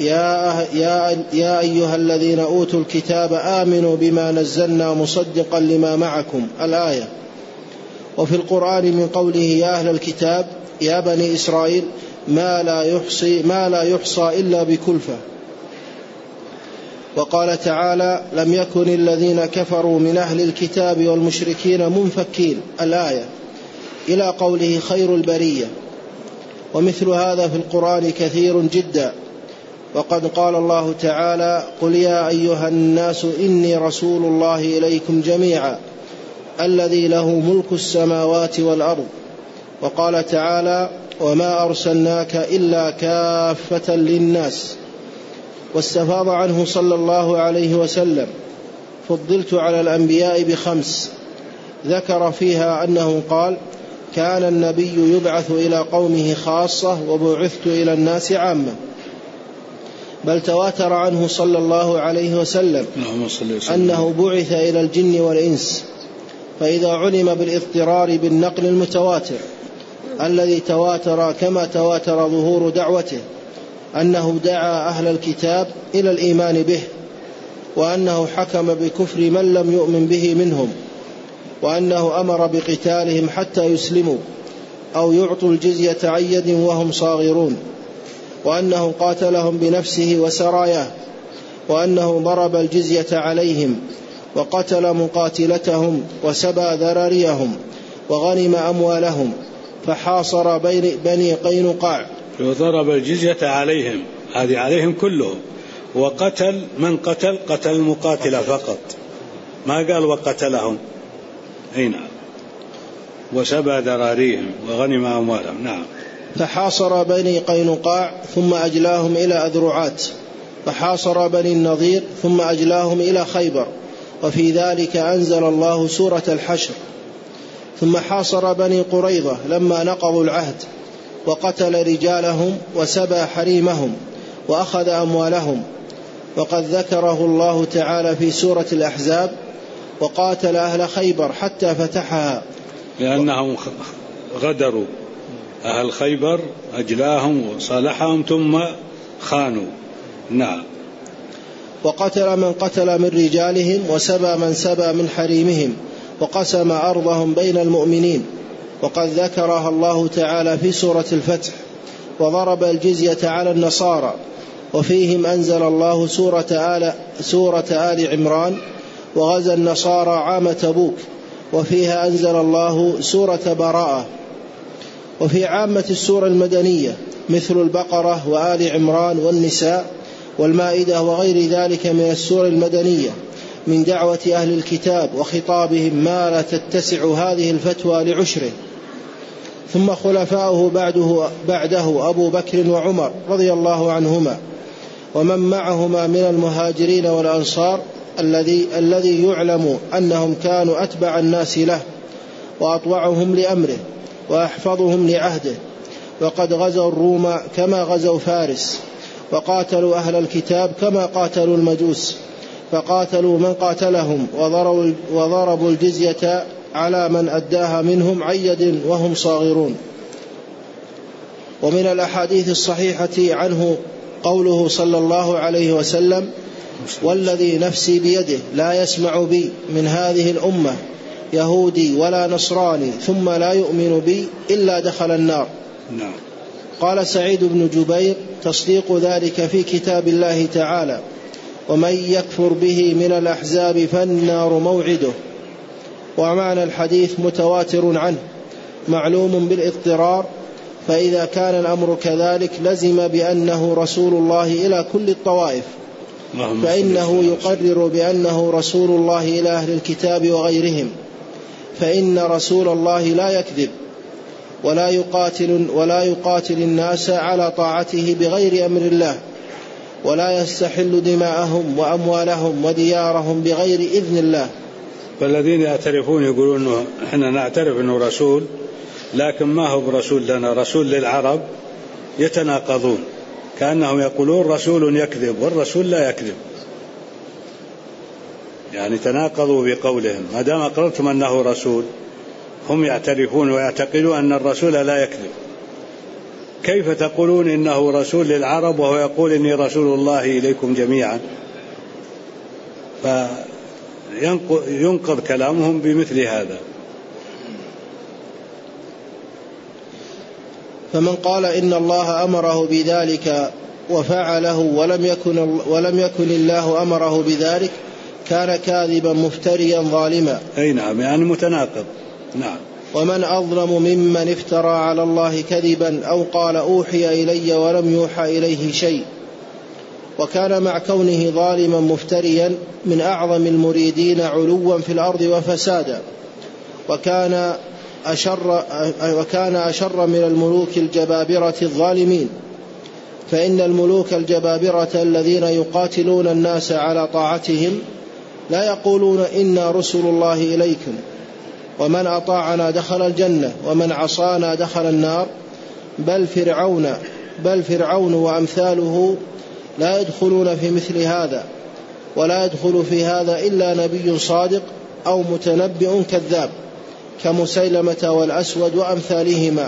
يا أيها الذين أوتوا الكتاب آمنوا بما نزلنا مصدقا لما معكم، الآية. وفي القرآن من قوله: يا أهل الكتاب، يا بني إسرائيل، ما لا يحصى إلا بكلفة. وقال تعالى: لم يكن الذين كفروا من أهل الكتاب والمشركين منفكين، الآية، إلى قوله: خير البرية. ومثل هذا في القرآن كثير جدا. وقد قال الله تعالى: قل يا أيها الناس إني رسول الله إليكم جميعا الذي له ملك السماوات والأرض. وقال تعالى: وما أرسلناك إلا كافة للناس. واستفاض عنه صلى الله عليه وسلم: فضلت على الأنبياء ب5، ذكر فيها أنه قال: كان النبي يبعث إلى قومه خاصة وبعثت إلى الناس عامة. بل تواتر عنه صلى الله عليه وسلم أنه بعث إلى الجن والإنس. فإذا علم بالاضطرار بالنقل المتواتر الذي تواتر كما تواتر ظهور دعوته أنه دعا أهل الكتاب إلى الإيمان به، وأنه حكم بكفر من لم يؤمن به منهم، وأنه أمر بقتالهم حتى يسلموا أو يعطوا الجزية عن يد وهم صاغرون، وأنه قاتلهم بنفسه وسراياه، وأنه ضرب الجزية عليهم وقتل مقاتلتهم وسبى ذراريهم وغنم أموالهم، فحاصر بني قينقاع. وضرب الجزية عليهم، هذه عليهم كلهم، وقتل من قتل المقاتل فقط، ما قال وقتلهم. نعم. وسبى ذراريهم وغنم أموالهم. نعم. فحاصر بني قينقاع ثم أجلاهم إلى أذرعات، فحاصر بني النضير ثم أجلاهم إلى خيبر، وفي ذلك أنزل الله سورة الحشر. ثم حاصر بني قريظة لما نقضوا العهد، وقتل رجالهم وسبى حريمهم وأخذ أموالهم. وقد ذكره الله تعالى في سورة الأحزاب: وقاتل أهل خيبر حتى فتحها، لأنهم غدروا أهل خيبر، أجلاهم وصالحهم ثم خانوا. نعم. وقتل من قتل من رجالهم وسبى من سبى من حريمهم، وقسم أرضهم بين المؤمنين. وقد ذكرها الله تعالى في سورة الفتح: وضرب الجزية على النصارى. وفيهم أنزل الله سورة آل عمران: وغزا النصارى عام تبوك، وفيها أنزل الله سورة براءة. وفي عامة السورة المدنية مثل البقرة وآل عمران والنساء والمائدة وغير ذلك من السور المدنية من دعوة أهل الكتاب وخطابهم ما لا تتسع هذه الفتوى لعشره. ثم خلفاؤه بعده أبو بكر وعمر رضي الله عنهما، ومن معهما من المهاجرين والأنصار الذي يعلم أنهم كانوا أتبع الناس له وأطوعهم لأمره وأحفظهم لعهده. وقد غزوا الروم كما غزوا فارس، وقاتلوا أهل الكتاب كما قاتلوا المجوس، فقاتلوا من قاتلهم وضربوا الجزية على من أداها منهم عن يد وهم صاغرون. ومن الأحاديث الصحيحة عنه قوله صلى الله عليه وسلم: والذي نفسي بيده لا يسمع بي من هذه الأمة يهودي ولا نصراني ثم لا يؤمن بي إلا دخل النار. نعم. قال سعيد بن جبير: تصديق ذلك في كتاب الله تعالى: ومن يكفر به من الأحزاب فالنار موعده. ومعنى الحديث متواتر عنه معلوم بالاضطرار، فإذا كان الأمر كذلك لزم بأنه رسول الله إلى كل الطوائف، فإنه يقرر بأنه رسول الله إلى أهل الكتاب وغيرهم، فإن رسول الله لا يكذب ولا يقاتل الناس على طاعته بغير أمر الله، ولا يستحل دماءهم وأموالهم وديارهم بغير إذن الله. فالذين يعترفون يقولون احنا نعترف انه رسول، لكن ما هو برسول لنا، رسول للعرب، يتناقضون، كأنهم يقولون رسول يكذب والرسول لا يكذب، يعني تناقضوا بقولهم. ما دام أقررتم أنه رسول، هم يعترفون ويعتقدون أن الرسول لا يكذب، كيف تقولون إنه رسول للعرب وهو يقول إني رسول الله إليكم جميعا؟ فينقض كلامهم بمثل هذا. فمن قال إن الله أمره بذلك وفعله ولم يكن الله أمره بذلك كان كاذبا مفتريا ظالما. أي نعم، يعني متناقض. نعم. ومن أظلم ممن افترى على الله كذبا أو قال أوحي إلي ولم يوحى إليه شيء. وكان مع كونه ظالما مفتريا من أعظم المريدين علوا في الأرض وفسادا، وكان أشر من الملوك الجبابرة الظالمين. فإن الملوك الجبابرة الذين يقاتلون الناس على طاعتهم لا يقولون إنا رسل الله إليكم، ومن أطاعنا دخل الجنة ومن عصانا دخل النار، بل فرعون وأمثاله لا يدخلون في مثل هذا، ولا يدخل في هذا إلا نبي صادق أو متنبئ كذاب كمسيلمة والأسود وأمثالهما.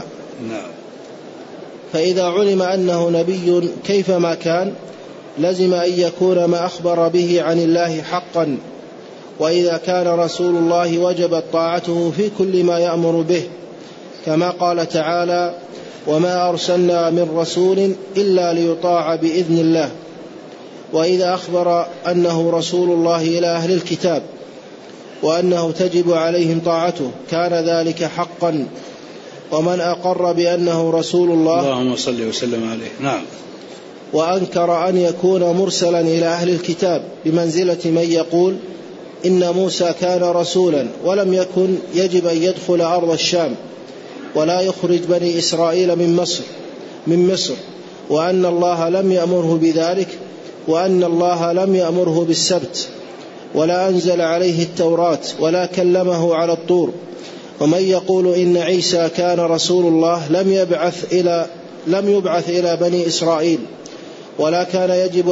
فإذا علم أنه نبي كيفما كان لزم أن يكون ما أخبر به عن الله حقا. وإذا كان رسول الله وجبت طاعته في كل ما يأمر به، كما قال تعالى: وما أرسلنا من رسول إلا ليطاع بإذن الله. وإذا أخبر أنه رسول الله إلى أهل الكتاب وأنه تجب عليهم طاعته كان ذلك حقا. ومن أقر بأنه رسول الله، اللهم صل وسلم عليه، نعم، وأنكر أن يكون مرسلا إلى أهل الكتاب بمنزلة من يقول إن موسى كان رسولا ولم يكن يجب أن يدخل أرض الشام ولا يخرج بني إسرائيل من مصر، وأن الله لم يأمره بذلك، وأن الله لم يأمره بالسبت ولا أنزل عليه التوراة ولا كلمه على الطور. ومن يقول إن عيسى كان رسول الله لم يبعث إلى بني إسرائيل ولا كان يجب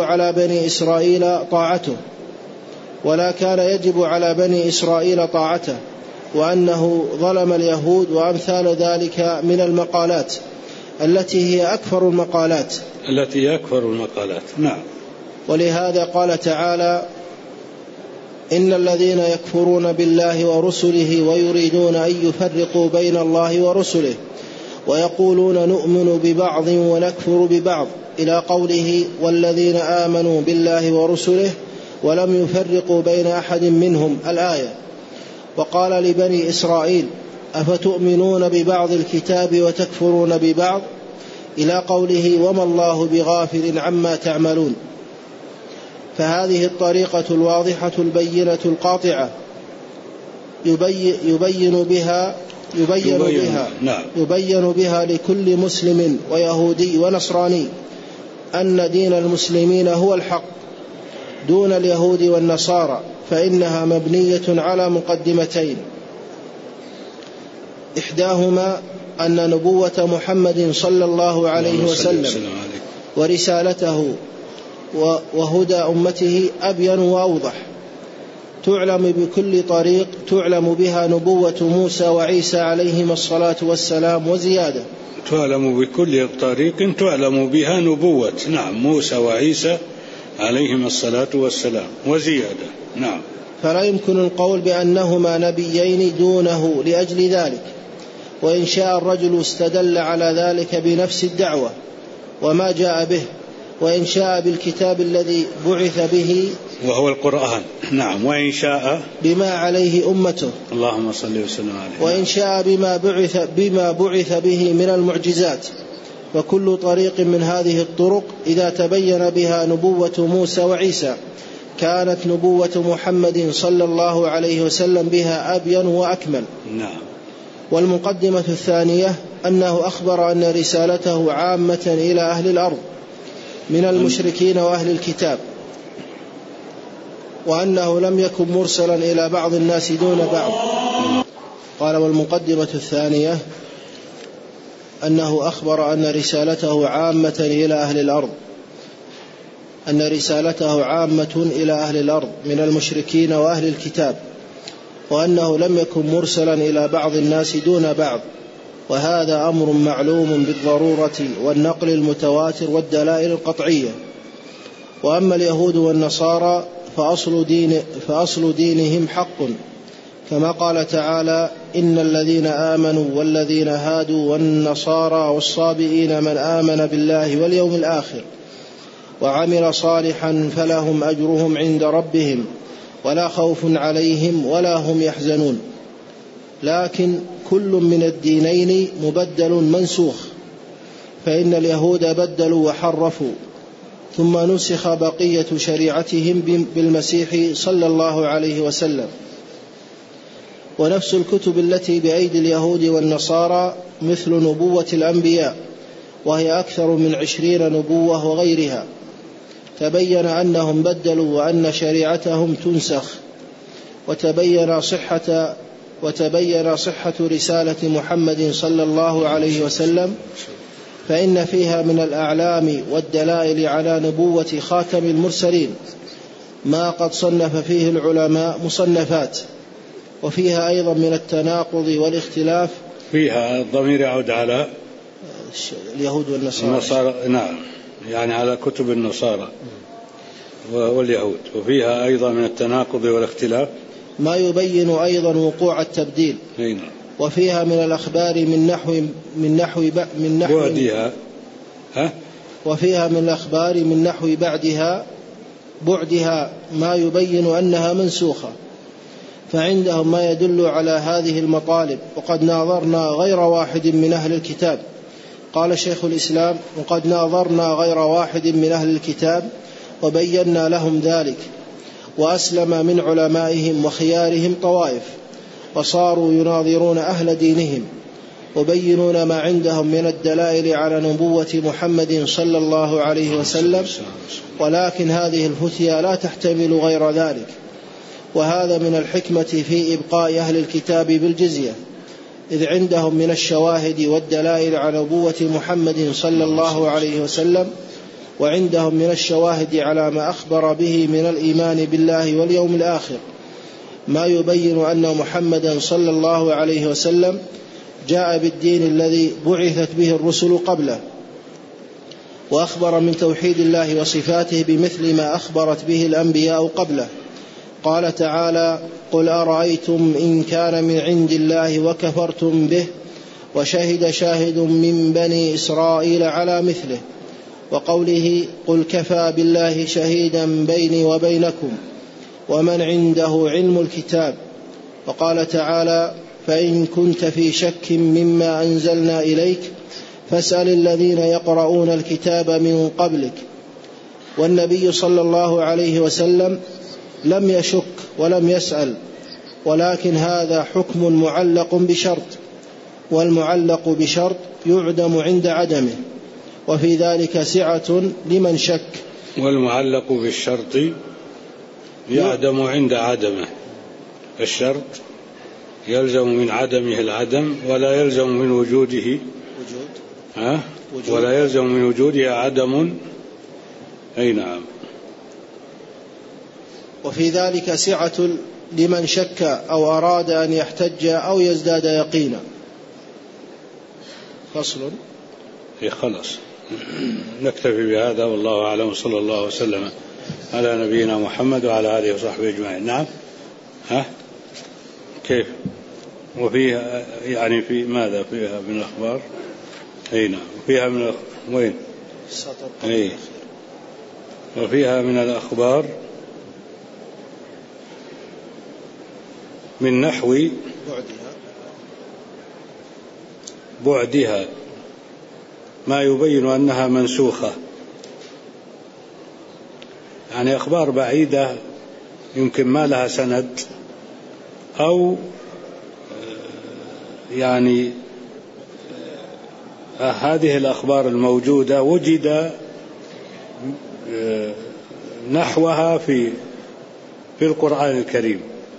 على بني إسرائيل طاعته، وأنه ظلم اليهود وأمثال ذلك من المقالات التي هي أكفر المقالات. نعم. ولهذا قال تعالى: إن الذين يكفرون بالله ورسله ويريدون أن يفرقوا بين الله ورسله ويقولون نؤمن ببعض ونكفر ببعض، إلى قوله: والذين آمنوا بالله ورسله ولم يفرقوا بين أحد منهم، الآية. وقال لبني إسرائيل: أفتؤمنون ببعض الكتاب وتكفرون ببعض، إلى قوله: وما الله بغافل عما تعملون. فهذه الطريقة الواضحة البينة القاطعة يبين بها لكل مسلم ويهودي ونصراني أن دين المسلمين هو الحق دون اليهود والنصارى، فإنها مبنية على مقدمتين: إحداهما أن نبوة محمد صلى الله عليه وسلم ورسالته وهدى أمته أبين وأوضح، تعلم بكل طريق تعلم بها نبوة موسى وعيسى عليهما الصلاة والسلام وزيادة. تعلم بكل طريق تعلم بها نبوة، نعم، موسى وعيسى عليهما الصلاة والسلام وزيادة. نعم. فلا يمكن القول بأنهما نبيين دونه لأجل ذلك، وإن شاء الرجل استدل على ذلك بنفس الدعوة وما جاء به، وإن شاء بالكتاب الذي بعث به وهو القرآن، نعم، وإن شاء بما عليه أمته، اللهم صل وسلم عليه، وإن شاء بما بعث به من المعجزات. فكل طريق من هذه الطرق إذا تبين بها نبوة موسى وعيسى كانت نبوة محمد صلى الله عليه وسلم بها أبين وأكمل. نعم. والمقدمة الثانية أنه أخبر أن رسالته عامة إلى أهل الأرض من المشركين وأهل الكتاب، وأنه لم يكن مرسلا إلى بعض الناس دون بعض. قال: والمقدمة الثانية أنه أخبر أن رسالته عامة إلى أهل الأرض، أن رسالته عامة إلى أهل الأرض من المشركين وأهل الكتاب، وأنه لم يكن مرسلا إلى بعض الناس دون بعض، وهذا أمر معلوم بالضرورة والنقل المتواتر والدلائل القطعية. وأما اليهود والنصارى فأصل دينهم حق، كما قال تعالى: إن الذين آمنوا والذين هادوا والنصارى والصابئين من آمن بالله واليوم الآخر وعمل صالحا فلهم أجرهم عند ربهم ولا خوف عليهم ولا هم يحزنون. لكن كل من الدينين مبدل منسوخ، فإن اليهود بدلوا وحرفوا، ثم نسخ بقية شريعتهم بالمسيح صلى الله عليه وسلم. ونفس الكتب التي بأيدي اليهود والنصارى مثل نبوة الأنبياء، وهي أكثر من 20 نبوة وغيرها، تبين أنهم بدلوا وأن شريعتهم تنسخ. وتبين صحة رسالة محمد صلى الله عليه وسلم، فإن فيها من الأعلام والدلائل على نبوة خاتم المرسلين ما قد صنف فيه العلماء مصنفات، وفيها أيضا من التناقض والاختلاف. فيها الضمير يعود على اليهود والنصارى. نعم، يعني على كتب النصارى واليهود. وفيها أيضا من التناقض والاختلاف ما يبين أيضا وقوع التبديل. وفيها من الأخبار من نحو بعدها وفيها من الأخبار من نحو بعدها ما يبين أنها منسوخة، فعندهم ما يدل على هذه المطالب. وقد ناظرنا غير واحد من أهل الكتاب، قال شيخ الإسلام: وقد ناظرنا غير واحد من أهل الكتاب وبينا لهم ذلك، وأسلم من علمائهم وخيارهم طوائف، وصاروا يناظرون أهل دينهم وبينون ما عندهم من الدلائل على نبوة محمد صلى الله عليه وسلم، ولكن هذه الفتيا لا تحتمل غير ذلك. وهذا من الحكمة في إبقاء أهل الكتاب بالجزية، إذ عندهم من الشواهد والدلائل على نبوة محمد صلى الله عليه وسلم، وعندهم من الشواهد على ما أخبر به من الإيمان بالله واليوم الآخر ما يبين أن محمدا صلى الله عليه وسلم جاء بالدين الذي بعثت به الرسل قبله، وأخبر من توحيد الله وصفاته بمثل ما أخبرت به الأنبياء قبله. قال تعالى: قل أرأيتم إن كان من عند الله وكفرتم به وشهد شاهد من بني إسرائيل على مثله. وقوله: قل كفى بالله شهيدا بيني وبينكم ومن عنده علم الكتاب. وقال تعالى: فإن كنت في شك مما أنزلنا إليك فاسأل الذين يقرؤون الكتاب من قبلك. والنبي صلى الله عليه وسلم لم يشك ولم يسأل، ولكن هذا حكم معلق بشرط، والمعلق بشرط يعدم عند عدمه، وفي ذلك سعة لمن شك. والمعلق بالشرط يعدم عند عدمه. الشرط يلزم من عدمه العدم، ولا يلزم من وجوده ولا يلزم من وجوده عدم. أي نعم. وفي ذلك سعة لمن شك أو أراد أن يحتج أو يزداد يقينا. فصل. خلاص نكتفي بهذا، والله أعلم، صلى الله وسلم على نبينا محمد وعلى آله وصحبه أجمعين. نعم. كيف؟ وفيها يعني في ماذا فيها من الأخبار؟ أي نعم. وفيها من وين؟ أي. وفيها من الأخبار من نحو بعدها ما يبين أنها منسوخة، يعني أخبار بعيدة يمكن ما لها سند، أو يعني هذه الأخبار الموجودة وجد نحوها في القرآن الكريم.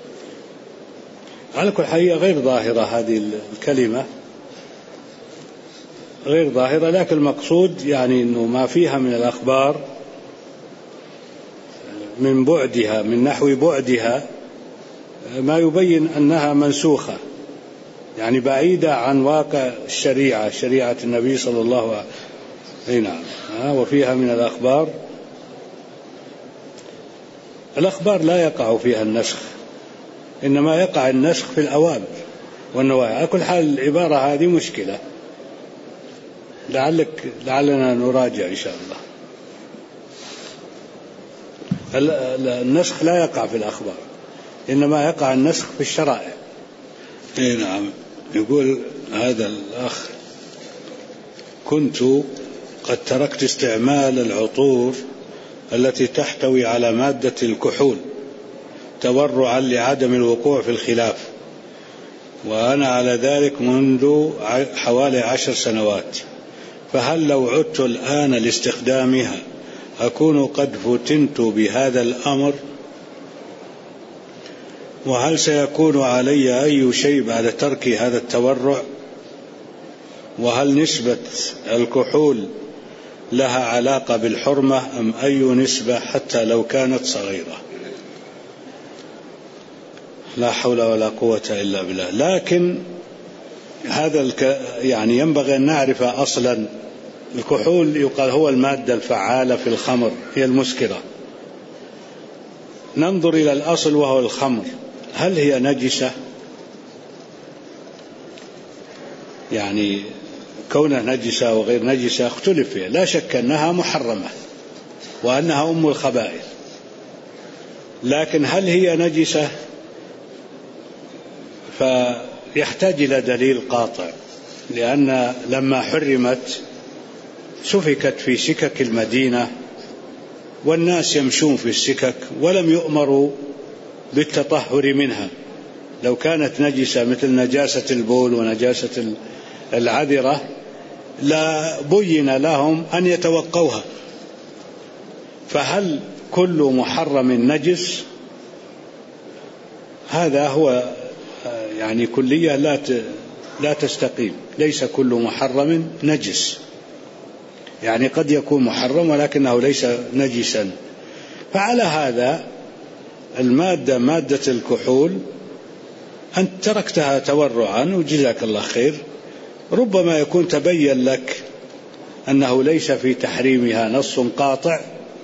على كل حال غير ظاهرة هذه الكلمة، غير ظاهرة، لكن المقصود يعني أنه ما فيها من الأخبار من بعدها، من نحو بعدها، ما يبين أنها منسوخة، يعني بعيدة عن واقع الشريعة، شريعة النبي صلى الله عليه وسلم. نعم. وفيها من الأخبار لا يقع فيها النسخ، إنما يقع النسخ في الأوامر والنواهي. على كل حال العبارة هذه مشكلة، لعلنا نراجع إن شاء الله. النسخ لا يقع في الأخبار، إنما يقع النسخ في الشرائع. نعم. يقول هذا الأخ: كنت قد تركت استعمال العطور التي تحتوي على مادة الكحول تورعا لعدم الوقوع في الخلاف، وأنا على ذلك منذ حوالي 10 سنوات، فهل لو عدت الآن لاستخدامها أكون قد فتنت بهذا الأمر؟ وهل سيكون علي أي شيء بعد ترك هذا التورع؟ وهل نسبة الكحول لها علاقة بالحرمة أم أي نسبة حتى لو كانت صغيرة؟ لا حول ولا قوة إلا بالله. لكن هذا يعني ينبغي أن نعرف أصلا الكحول يقال هو المادة الفعالة في الخمر، هي المسكرة. ننظر إلى الأصل وهو الخمر، هل هي نجسة؟ يعني كونها نجسة وغير نجسة اختلف فيها، لا شك أنها محرمة وأنها أم الخبائث، لكن هل هي نجسة؟ فيحتاج إلى دليل قاطع، لأن لما حرمت سفكت في سكك المدينة والناس يمشون في السكك ولم يؤمروا بالتطهر منها. لو كانت نجسة مثل نجاسة البول ونجاسة العذرة لا بين لهم أن يتوقوها. فهل كل محرم نجس؟ هذا هو يعني كلية لا تستقيم. ليس كل محرم نجس، يعني قد يكون محرم ولكنه ليس نجسا. فعلى هذا مادة الكحول أنت تركتها تورعا وجزاك الله خير، ربما يكون تبين لك أنه ليس في تحريمها نص قاطع،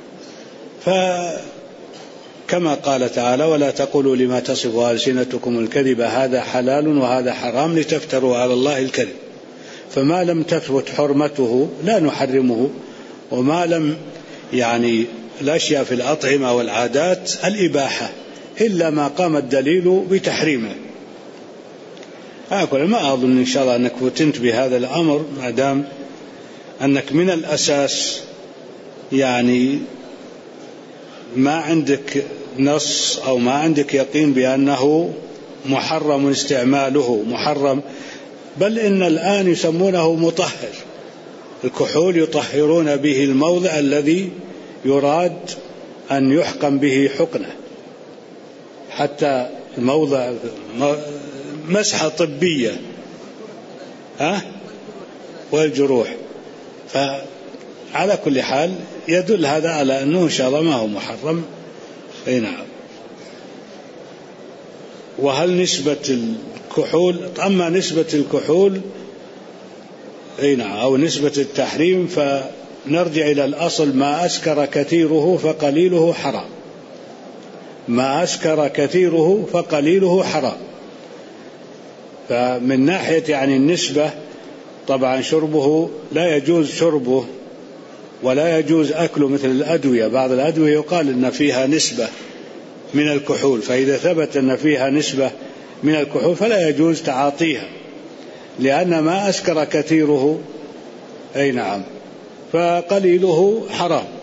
فكما قال تعالى: ولا تقولوا لما تصف ألسنتكم الكذب هذا حلال وهذا حرام لتفتروا على الله الكذب. فما لم تثبت حرمته لا نحرمه، وما لم يعني الأشياء في الأطعمة والعادات الإباحة إلا ما قام الدليل بتحريمه. ما أظن إن شاء الله أنك فتنت بهذا الأمر، ما دام أنك من الأساس يعني ما عندك نص أو ما عندك يقين بأنه محرم استعماله، محرم، بل إن الآن يسمونه مطهر. الكحول يطهرون به الموضع الذي يراد أن يحقن به حقنة، حتى الموضع مسحة طبية والجروح. فعلى كل حال يدل هذا على أنه إن شاء الله ما هو محرم. نعم. وهل نسبة الكحول، أما نسبة الكحول أو نسبة التحريم، فنرجع إلى الأصل: ما أسكر كثيره فقليله حرام. ما أسكر كثيره فقليله حرام. فمن ناحية يعني النسبة، طبعا شربه لا يجوز شربه ولا يجوز أكله مثل الأدوية. بعض الأدوية يقال أن فيها نسبة من الكحول، فإذا ثبت أن فيها نسبة من الكحول فلا يجوز تعاطيها، لأن ما أسكر كثيره فقليله حرام.